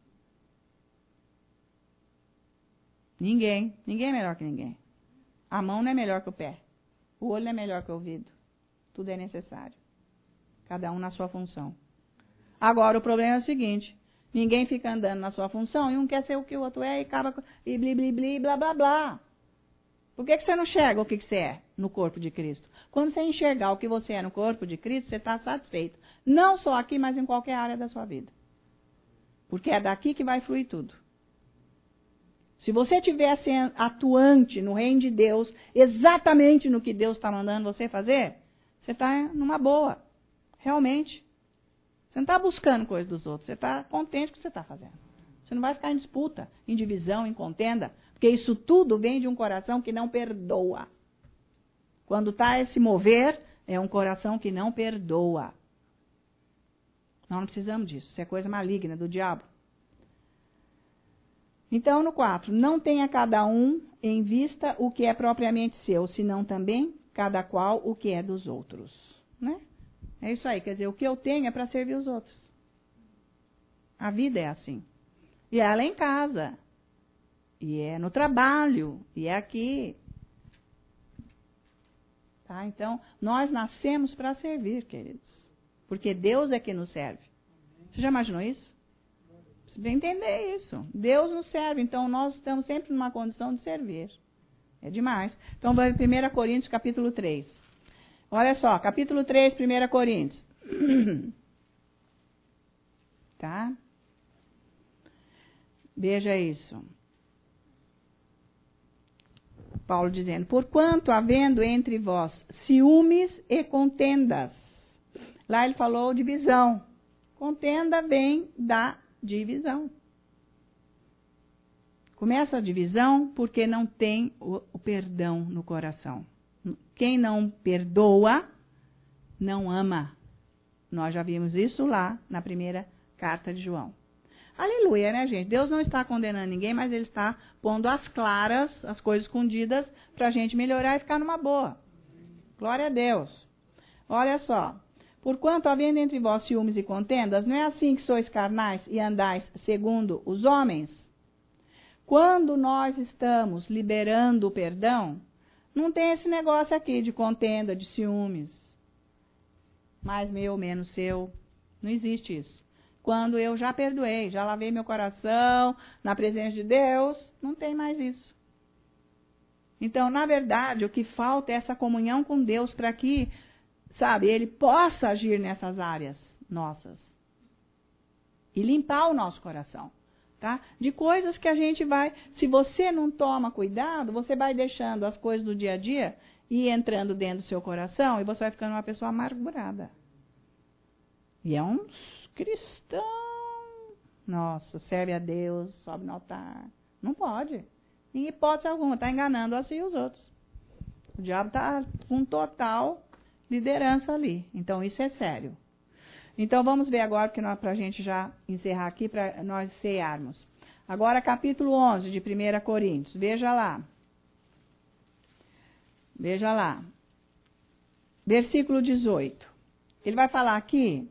Ninguém é melhor que ninguém. A mão não é melhor que o pé. O olho não é melhor que o ouvido. Tudo é necessário. Cada um na sua função. Agora, o problema é o seguinte. Ninguém fica andando na sua função e um quer ser o que o outro é e acaba e bli, bli, bli, blá, blá, blá. Por que você não enxerga o que você é no corpo de Cristo? Quando você enxergar o que você é no corpo de Cristo, você está satisfeito. Não só aqui, mas em qualquer área da sua vida. Porque é daqui que vai fluir tudo. Se você estivesse atuante no reino de Deus, exatamente no que Deus está mandando você fazer, você está numa boa. Realmente. Você não está buscando coisa dos outros. Você está contente com o que você está fazendo. Você não vai ficar em disputa, em divisão, em contenda. Porque isso tudo vem de um coração que não perdoa. Quando está a se mover, é um coração que não perdoa. Nós não precisamos disso. Isso é coisa maligna do diabo. Então, no 4, não tenha cada um em vista o que é propriamente seu, senão também cada qual o que é dos outros. Né? É isso aí, quer dizer, o que eu tenho é para servir os outros. A vida é assim. E ela é em casa. E é no trabalho. E é aqui. Tá? Então, nós nascemos para servir, queridos. Porque Deus é que nos serve. Você já imaginou isso? Você precisa entender isso. Deus nos serve, então nós estamos sempre numa condição de servir. É demais. Então, vai 1 Coríntios, capítulo 3. Olha só, capítulo 3, 1 Coríntios. Tá? Veja isso. Paulo dizendo, porquanto havendo entre vós ciúmes e contendas. Lá ele falou divisão. Contenda vem da divisão. Começa a divisão porque não tem o perdão no coração. Quem não perdoa, não ama. Nós já vimos isso lá na primeira carta de João. Aleluia, né, gente? Deus não está condenando ninguém, mas Ele está pondo às claras, as coisas escondidas, para a gente melhorar e ficar numa boa. Glória a Deus. Olha só. Porquanto, havendo entre vós ciúmes e contendas, não é assim que sois carnais e andais segundo os homens? Quando nós estamos liberando o perdão, não tem esse negócio aqui de contenda, de ciúmes. Mais meu, menos seu. Não existe isso. Quando eu já perdoei, já lavei meu coração na presença de Deus, não tem mais isso. Então, na verdade, o que falta é essa comunhão com Deus para que, sabe, Ele possa agir nessas áreas nossas. E limpar o nosso coração. Tá? De coisas que a gente vai... Se você não toma cuidado, você vai deixando as coisas do dia a dia e entrando dentro do seu coração e você vai ficando uma pessoa amargurada. E é um cristão. Nossa, serve a Deus, sobe no altar. Não pode. Em hipótese alguma, está enganando a si e os outros. O diabo está com total liderança ali. Então, isso é sério. Então, vamos ver agora, para a gente já encerrar aqui, para nós cearmos. Agora, capítulo 11 de 1 Coríntios. Veja lá. Veja lá. Versículo 18. Ele vai falar aqui...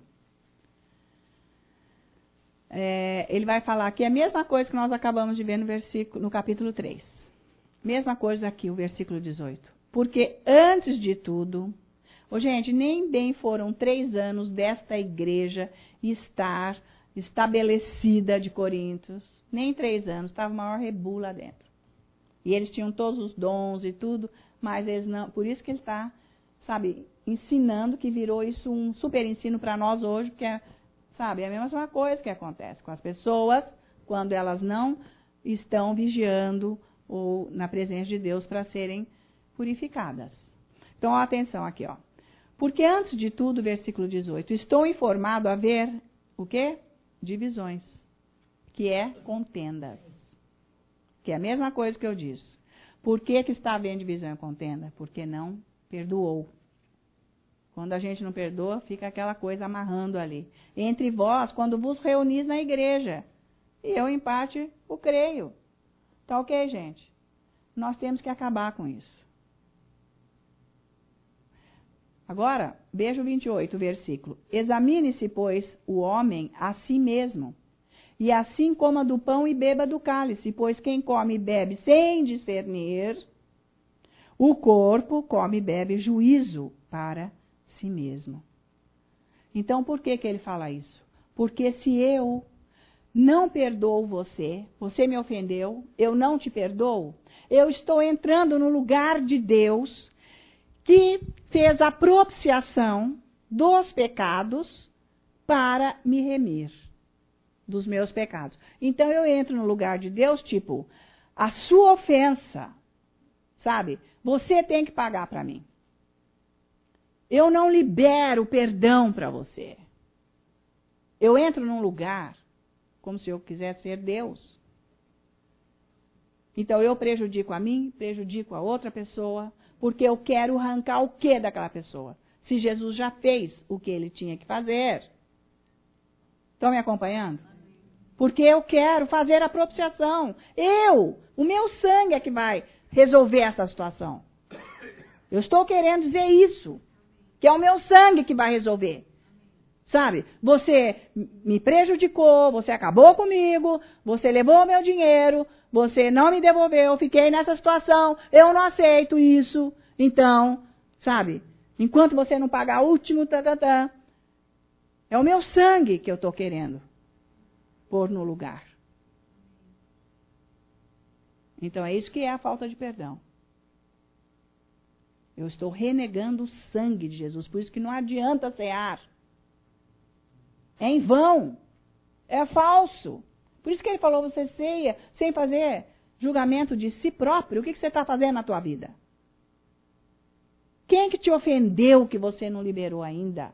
ele vai falar aqui a mesma coisa que nós acabamos de ver no capítulo 3. Mesma coisa aqui, o versículo 18. Porque antes de tudo, gente, nem bem foram 3 anos desta igreja estar estabelecida de Corintos. Nem 3 anos, estava o maior rebu lá dentro. E eles tinham todos os dons e tudo, mas eles não. Por isso que ele está, ensinando, que virou isso um super ensino para nós hoje, porque é a mesma coisa que acontece com as pessoas quando elas não estão vigiando ou na presença de Deus para serem purificadas. Então, atenção aqui, ó. Porque antes de tudo, versículo 18, estou informado a haver o quê? Divisões, que é contendas. Que é a mesma coisa que eu disse. Por que está havendo divisão e contenda? Porque não perdoou. Quando a gente não perdoa, fica aquela coisa amarrando ali. Entre vós, quando vos reunis na igreja. E eu, em parte, o creio. Tá ok, gente? Nós temos que acabar com isso. Agora, veja o 28, versículo. Examine-se, pois, o homem a si mesmo, e assim coma do pão e beba do cálice, pois quem come e bebe sem discernir, o corpo come e bebe juízo para si mesmo. Então, por que ele fala isso? Porque se eu não perdoo você, você me ofendeu, eu não te perdoo, eu estou entrando no lugar de Deus, que fez a propiciação dos pecados para me remir dos meus pecados. Então eu entro no lugar de Deus, tipo, a sua ofensa, você tem que pagar para mim. Eu não libero perdão para você. Eu entro num lugar como se eu quisesse ser Deus. Então eu prejudico a mim, prejudico a outra pessoa, porque eu quero arrancar o que daquela pessoa? Se Jesus já fez o que ele tinha que fazer. Estão me acompanhando? Porque eu quero fazer a propiciação. O meu sangue é que vai resolver essa situação. Eu estou querendo dizer isso. Que é o meu sangue que vai resolver. Você me prejudicou, você acabou comigo, você levou o meu dinheiro, você não me devolveu, fiquei nessa situação, eu não aceito isso. Então, enquanto você não pagar o último, é o meu sangue que eu estou querendo pôr no lugar. Então, é isso que é a falta de perdão. Eu estou renegando o sangue de Jesus, por isso que não adianta cear. É em vão. É falso. Por isso que ele falou, você ceia sem fazer julgamento de si próprio. O que você está fazendo na tua vida? Quem que te ofendeu que você não liberou ainda?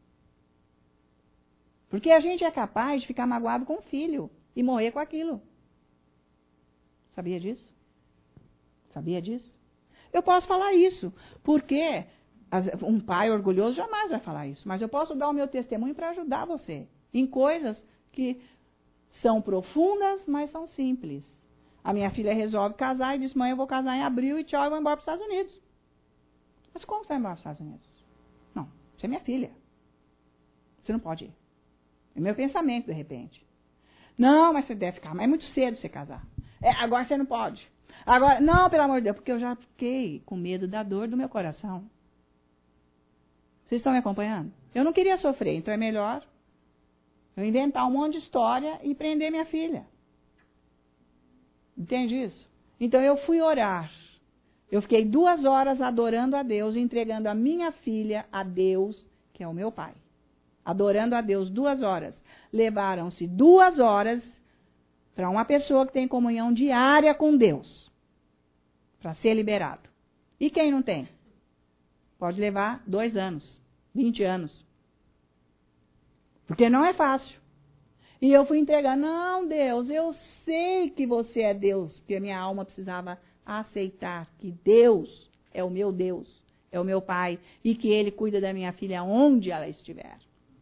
Porque a gente é capaz de ficar magoado com o filho e morrer com aquilo. Sabia disso? Sabia disso? Eu posso falar isso, porque um pai orgulhoso jamais vai falar isso. Mas eu posso dar o meu testemunho para ajudar você em coisas que são profundas, mas são simples. A minha filha resolve casar e diz, mãe, eu vou casar em abril e tchau, eu vou embora para os Estados Unidos. Mas como você vai embora para os Estados Unidos? Não, você é minha filha. Você não pode ir. É meu pensamento, de repente. Não, mas você deve ficar, mas é muito cedo você casar. Agora você não pode. Agora, não, pelo amor de Deus, porque eu já fiquei com medo da dor do meu coração. Vocês estão me acompanhando? Eu não queria sofrer, então é melhor eu inventar um monte de história e prender minha filha. Entende isso? Então eu fui orar. Eu fiquei 2 horas adorando a Deus, entregando a minha filha a Deus, que é o meu pai. Adorando a Deus 2 horas. Levaram-se 2 horas para uma pessoa que tem comunhão diária com Deus, para ser liberado. E quem não tem? Pode levar 2 anos, 20 anos. Porque não é fácil. E eu fui entregar, não, Deus, eu sei que você é Deus, porque a minha alma precisava aceitar que Deus é o meu Deus, é o meu Pai, e que Ele cuida da minha filha onde ela estiver.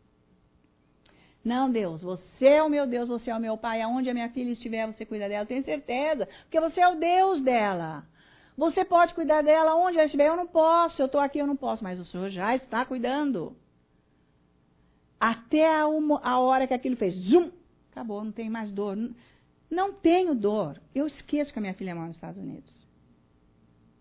Não, Deus, você é o meu Deus, você é o meu Pai, aonde a minha filha estiver, você cuida dela, eu tenho certeza, porque você é o Deus dela. Você pode cuidar dela onde ela estiver, eu não posso, eu estou aqui, eu não posso, mas o Senhor já está cuidando. Até a hora que aquilo fez, zum, acabou, não tem mais dor. Não tenho dor. Eu esqueço que a minha filha mora nos Estados Unidos.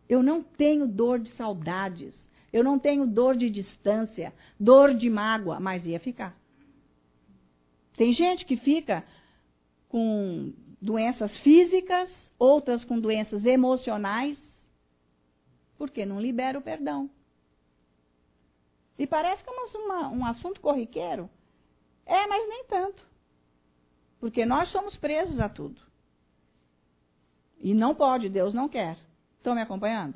Eu não tenho dor de saudades. Eu não tenho dor de distância, dor de mágoa, mas ia ficar. Tem gente que fica com doenças físicas, outras com doenças emocionais, porque não libera o perdão. E parece que é um assunto corriqueiro. Mas nem tanto. Porque nós somos presos a tudo. E não pode, Deus não quer. Estão me acompanhando?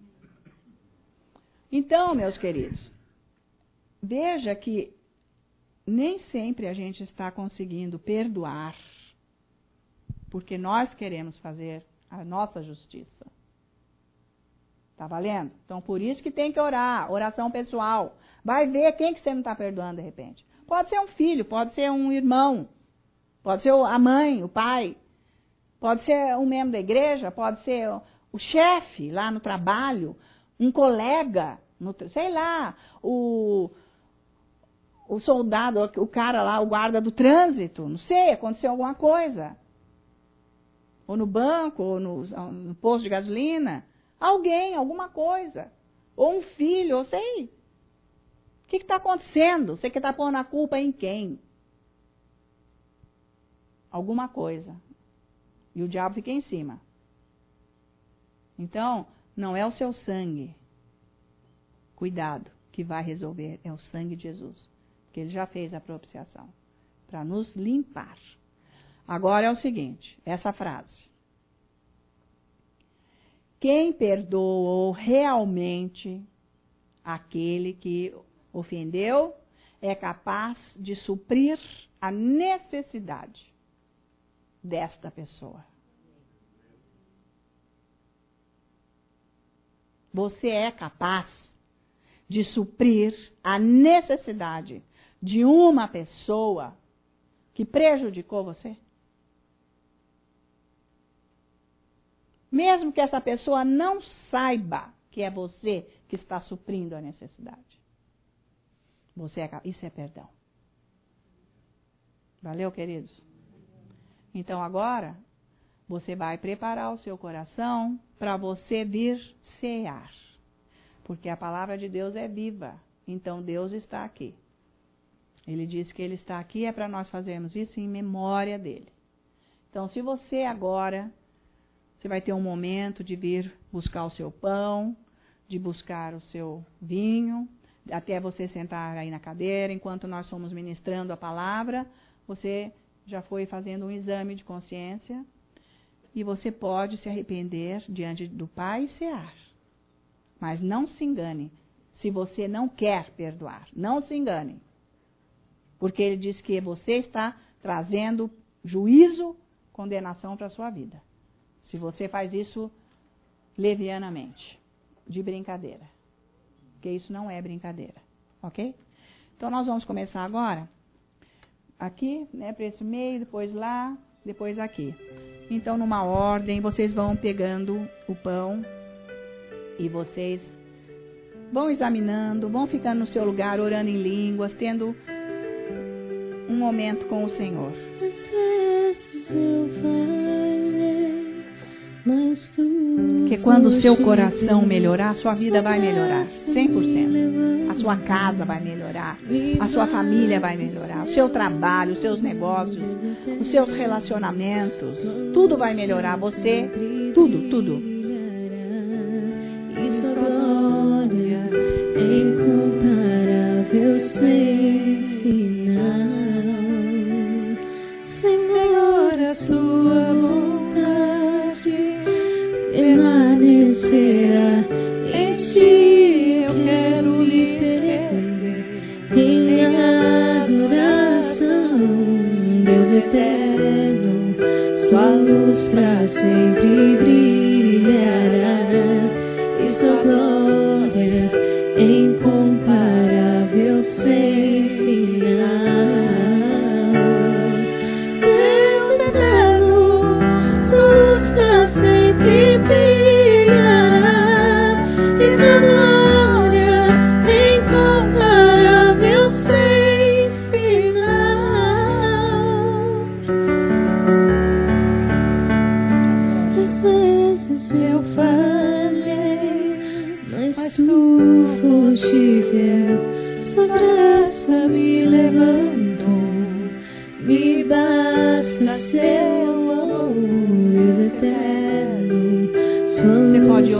Então, meus queridos, veja que nem sempre a gente está conseguindo perdoar, porque nós queremos fazer a nossa justiça. Tá valendo? Então, por isso que tem que orar, oração pessoal. Vai ver quem que você não está perdoando de repente. Pode ser um filho, pode ser um irmão, pode ser a mãe, o pai, pode ser um membro da igreja, pode ser o chefe lá no trabalho, um colega, sei lá, o soldado, o cara lá, o guarda do trânsito, não sei, aconteceu alguma coisa. Ou no banco, ou no posto de gasolina. Alguém, alguma coisa. Ou um filho, ou sei. O que está acontecendo? Você que está pondo a culpa em quem? Alguma coisa. E o diabo fica em cima. Então, não é o seu sangue. Cuidado, que vai resolver. É o sangue de Jesus. Porque ele já fez a propiciação. Para nos limpar. Agora é o seguinte, essa frase. Quem perdoou realmente aquele que ofendeu é capaz de suprir a necessidade desta pessoa. Você é capaz de suprir a necessidade de uma pessoa que prejudicou você? Mesmo que essa pessoa não saiba que é você que está suprindo a necessidade. Isso é perdão. Valeu, queridos? Então agora, você vai preparar o seu coração para você vir cear. Porque a palavra de Deus é viva. Então Deus está aqui. Ele disse que Ele está aqui, é para nós fazermos isso em memória dEle. Então, se você agora... Você vai ter um momento de vir buscar o seu pão, de buscar o seu vinho, até você sentar aí na cadeira, enquanto nós fomos ministrando a palavra, você já foi fazendo um exame de consciência e você pode se arrepender diante do Pai e cear. Mas não se engane, se você não quer perdoar, não se engane. Porque ele diz que você está trazendo juízo, condenação para a sua vida. Se você faz isso levianamente, de brincadeira. Porque isso não é brincadeira, ok? Então, nós vamos começar agora, aqui, né, para esse meio, depois lá, depois aqui. Então, numa ordem, vocês vão pegando o pão e vocês vão examinando, vão ficando no seu lugar, orando em línguas, tendo um momento com o Senhor. Porque quando o seu coração melhorar, sua vida vai melhorar, 100%. A sua casa vai melhorar, a sua família vai melhorar, o seu trabalho, os seus negócios, os seus relacionamentos, tudo vai melhorar, você, tudo, tudo. Isso é glória, incomparável sem final. Senhor, a sua vontade permanecerá em ti. Eu quero lhe ter em adoração, Deus eterno, sua luz pra sempre brilhará. E sua glória incomparável sem final. Deus eterno, sua luz pra sempre brilhará. E sua glória incomparável sem final.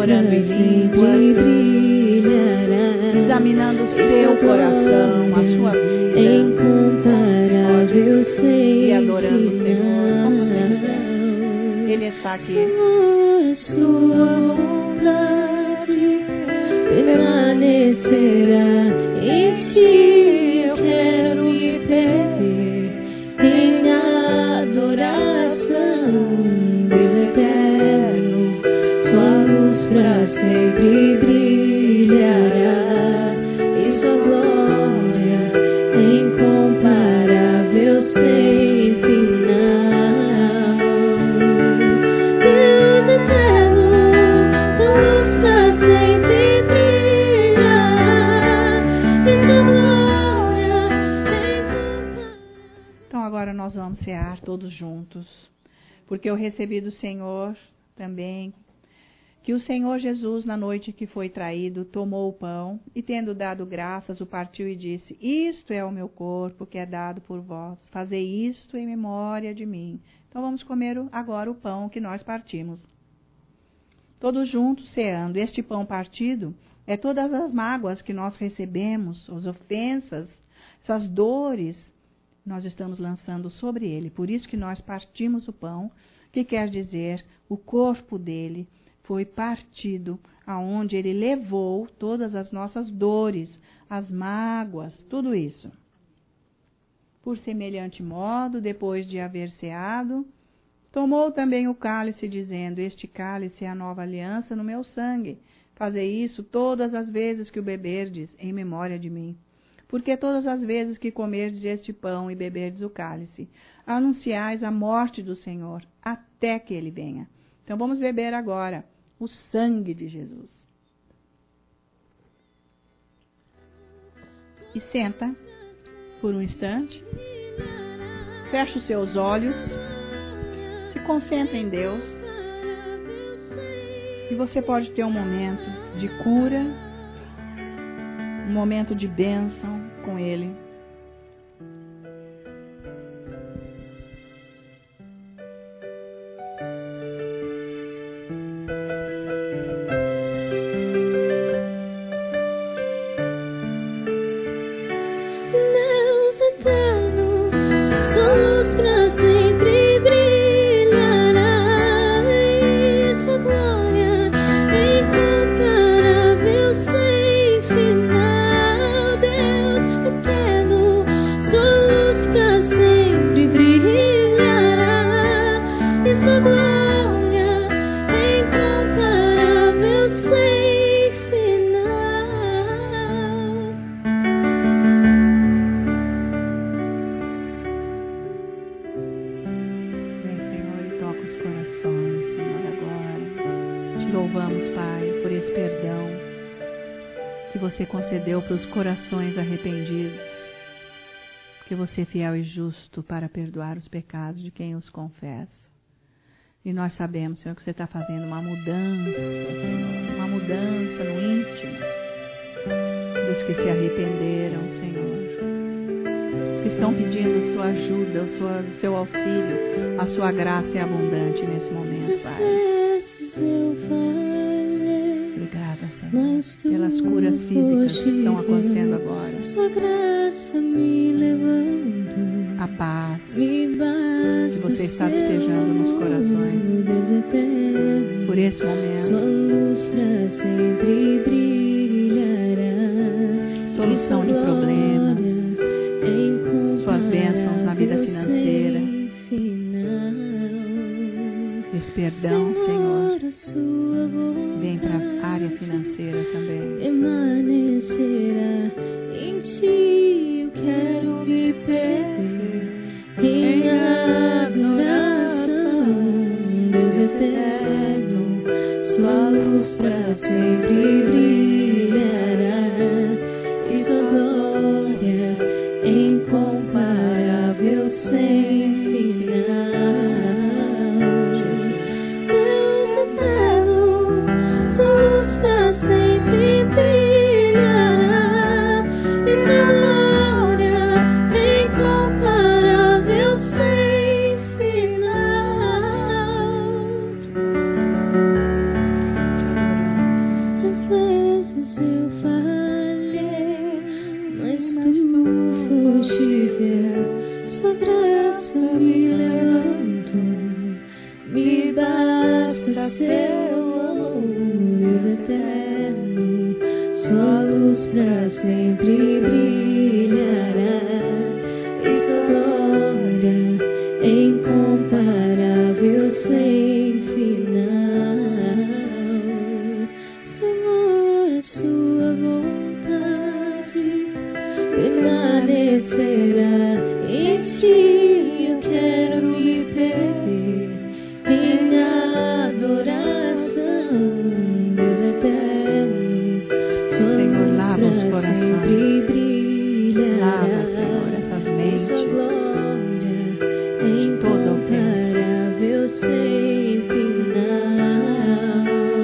orando em línguas, examinando o seu coração, a sua vida, e adorando o Senhor, como você quiser. Ele está aqui. Permanecerá em ti, eu quero me perder em adoração, Deus eterno, sua luz pra sempre brilhará, e sua glória é incomparável sem final. Deus eterno, sua luz pra sempre agora nós vamos cear todos juntos, porque eu recebi do Senhor também, que o Senhor Jesus, na noite que foi traído, tomou o pão e, tendo dado graças, o partiu e disse: isto é o meu corpo que é dado por vós, fazei isto em memória de mim. Então vamos comer agora o pão que nós partimos. Todos juntos ceando. Este pão partido é todas as mágoas que nós recebemos, as ofensas, essas dores, nós estamos lançando sobre ele. Por isso que nós partimos o pão, que quer dizer o corpo dele foi partido, aonde ele levou todas as nossas dores, as mágoas, tudo isso. Por semelhante modo, depois de haver ceado, tomou também o cálice, dizendo: este cálice é a nova aliança no meu sangue. Fazei isso todas as vezes que o beberdes, em memória de mim. Porque todas as vezes que comerdes este pão e beberdes o cálice, anunciais a morte do Senhor, até que ele venha. Então vamos beber agora o sangue de Jesus. E senta por um instante, fecha os seus olhos, se concentra em Deus, e você pode ter um momento de cura, um momento de bênção com Ele. Deus eterno, sua luz pra sempre brilhará, e sua glória é incomparável sem final. Deus eterno, sua luz pra sempre brilhará, e sua glória é incomparável sem final. Vem, Senhor, e toca os corações, Senhor, agora. Te louvamos, Pai, por esse perdão que você concedeu para os corações arrependidos, porque você é fiel e justo para perdoar os pecados de quem os confessa. E nós sabemos, Senhor, que você está fazendo uma mudança, Senhor, uma mudança no íntimo dos que se arrependeram, Senhor. Os que estão pedindo sua ajuda, o seu auxílio, a sua graça é abundante nesse momento, Pai. Obrigada, Senhor, pelas curas físicas que estão acontecendo agora. Sua graça me levanta, A paz me basta, que você está despejando nos corações Deus eterno, por esse sua momento. luz pra sempre brilhará, Solução de problemas, em suas bênçãos na vida financeira, sem final. esse perdão, Senhor, Sua voz vem para a área financeira também. permanecerá em ti, eu quero me perder em adoração, Deus eterno, sua luz pra sempre brilhará, e sua glória é incomparável sem final. Deus eterno, sua luz pra sempre brilhará, e sua glória é incomparável sem basta seu amor eterno, sua luz pra sempre brilhará, e sua glória incomparável sem final. Senhor, a sua vontade permanecerá em ti. Eu quero me perder em adoração, Deus eterno. Senhor, lava os corações. Brilhará, lava, Senhor, essas mentes. sua glória Toda incomparável sem final.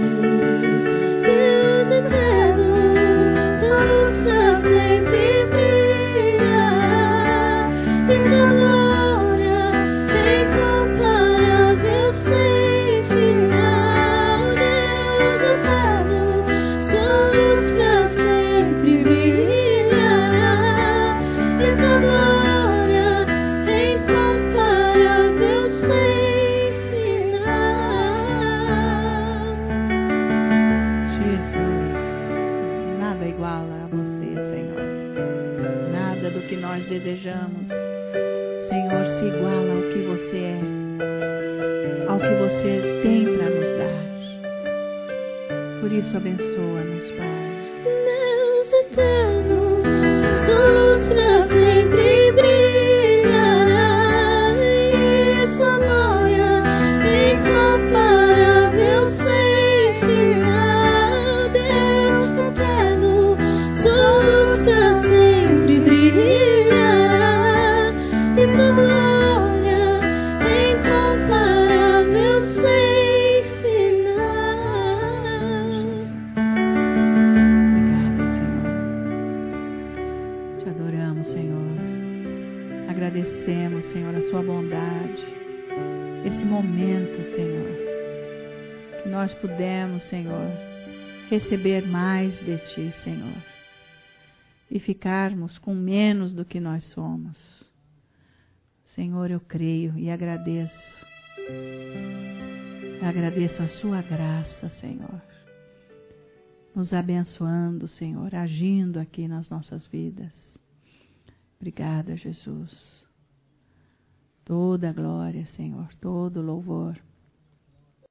Deus eterno, sua luz pra sempre brilhará, e sua glória incomparável sem final. Deus eterno, sua luz pra sempre brilhará, e sua glória incomparável sem final. Jesus, nada iguala a você, Senhor. Nada do que nós desejamos, Senhor, se iguala ao que você é, ao que você tem para nos dar. Por isso, abençoa-nos, Pai. Deus eterno, sua luz pra sempre brilhará, e sua glória incomparável sem final. Deus eterno, sua luz pra sempre brilhará, e sua glória incomparável sem final. Obrigada, Senhor. Te adoramos, Senhor. Agradecemos, Senhor, a sua bondade. Esse momento, Senhor, que nós pudemos, Senhor, receber mais de Ti, Senhor, e ficarmos com menos do que nós somos. Senhor, eu creio e agradeço. Agradeço a sua graça, Senhor, nos abençoando, Senhor, agindo aqui nas nossas vidas. Obrigada, Jesus. Toda a glória, Senhor, todo o louvor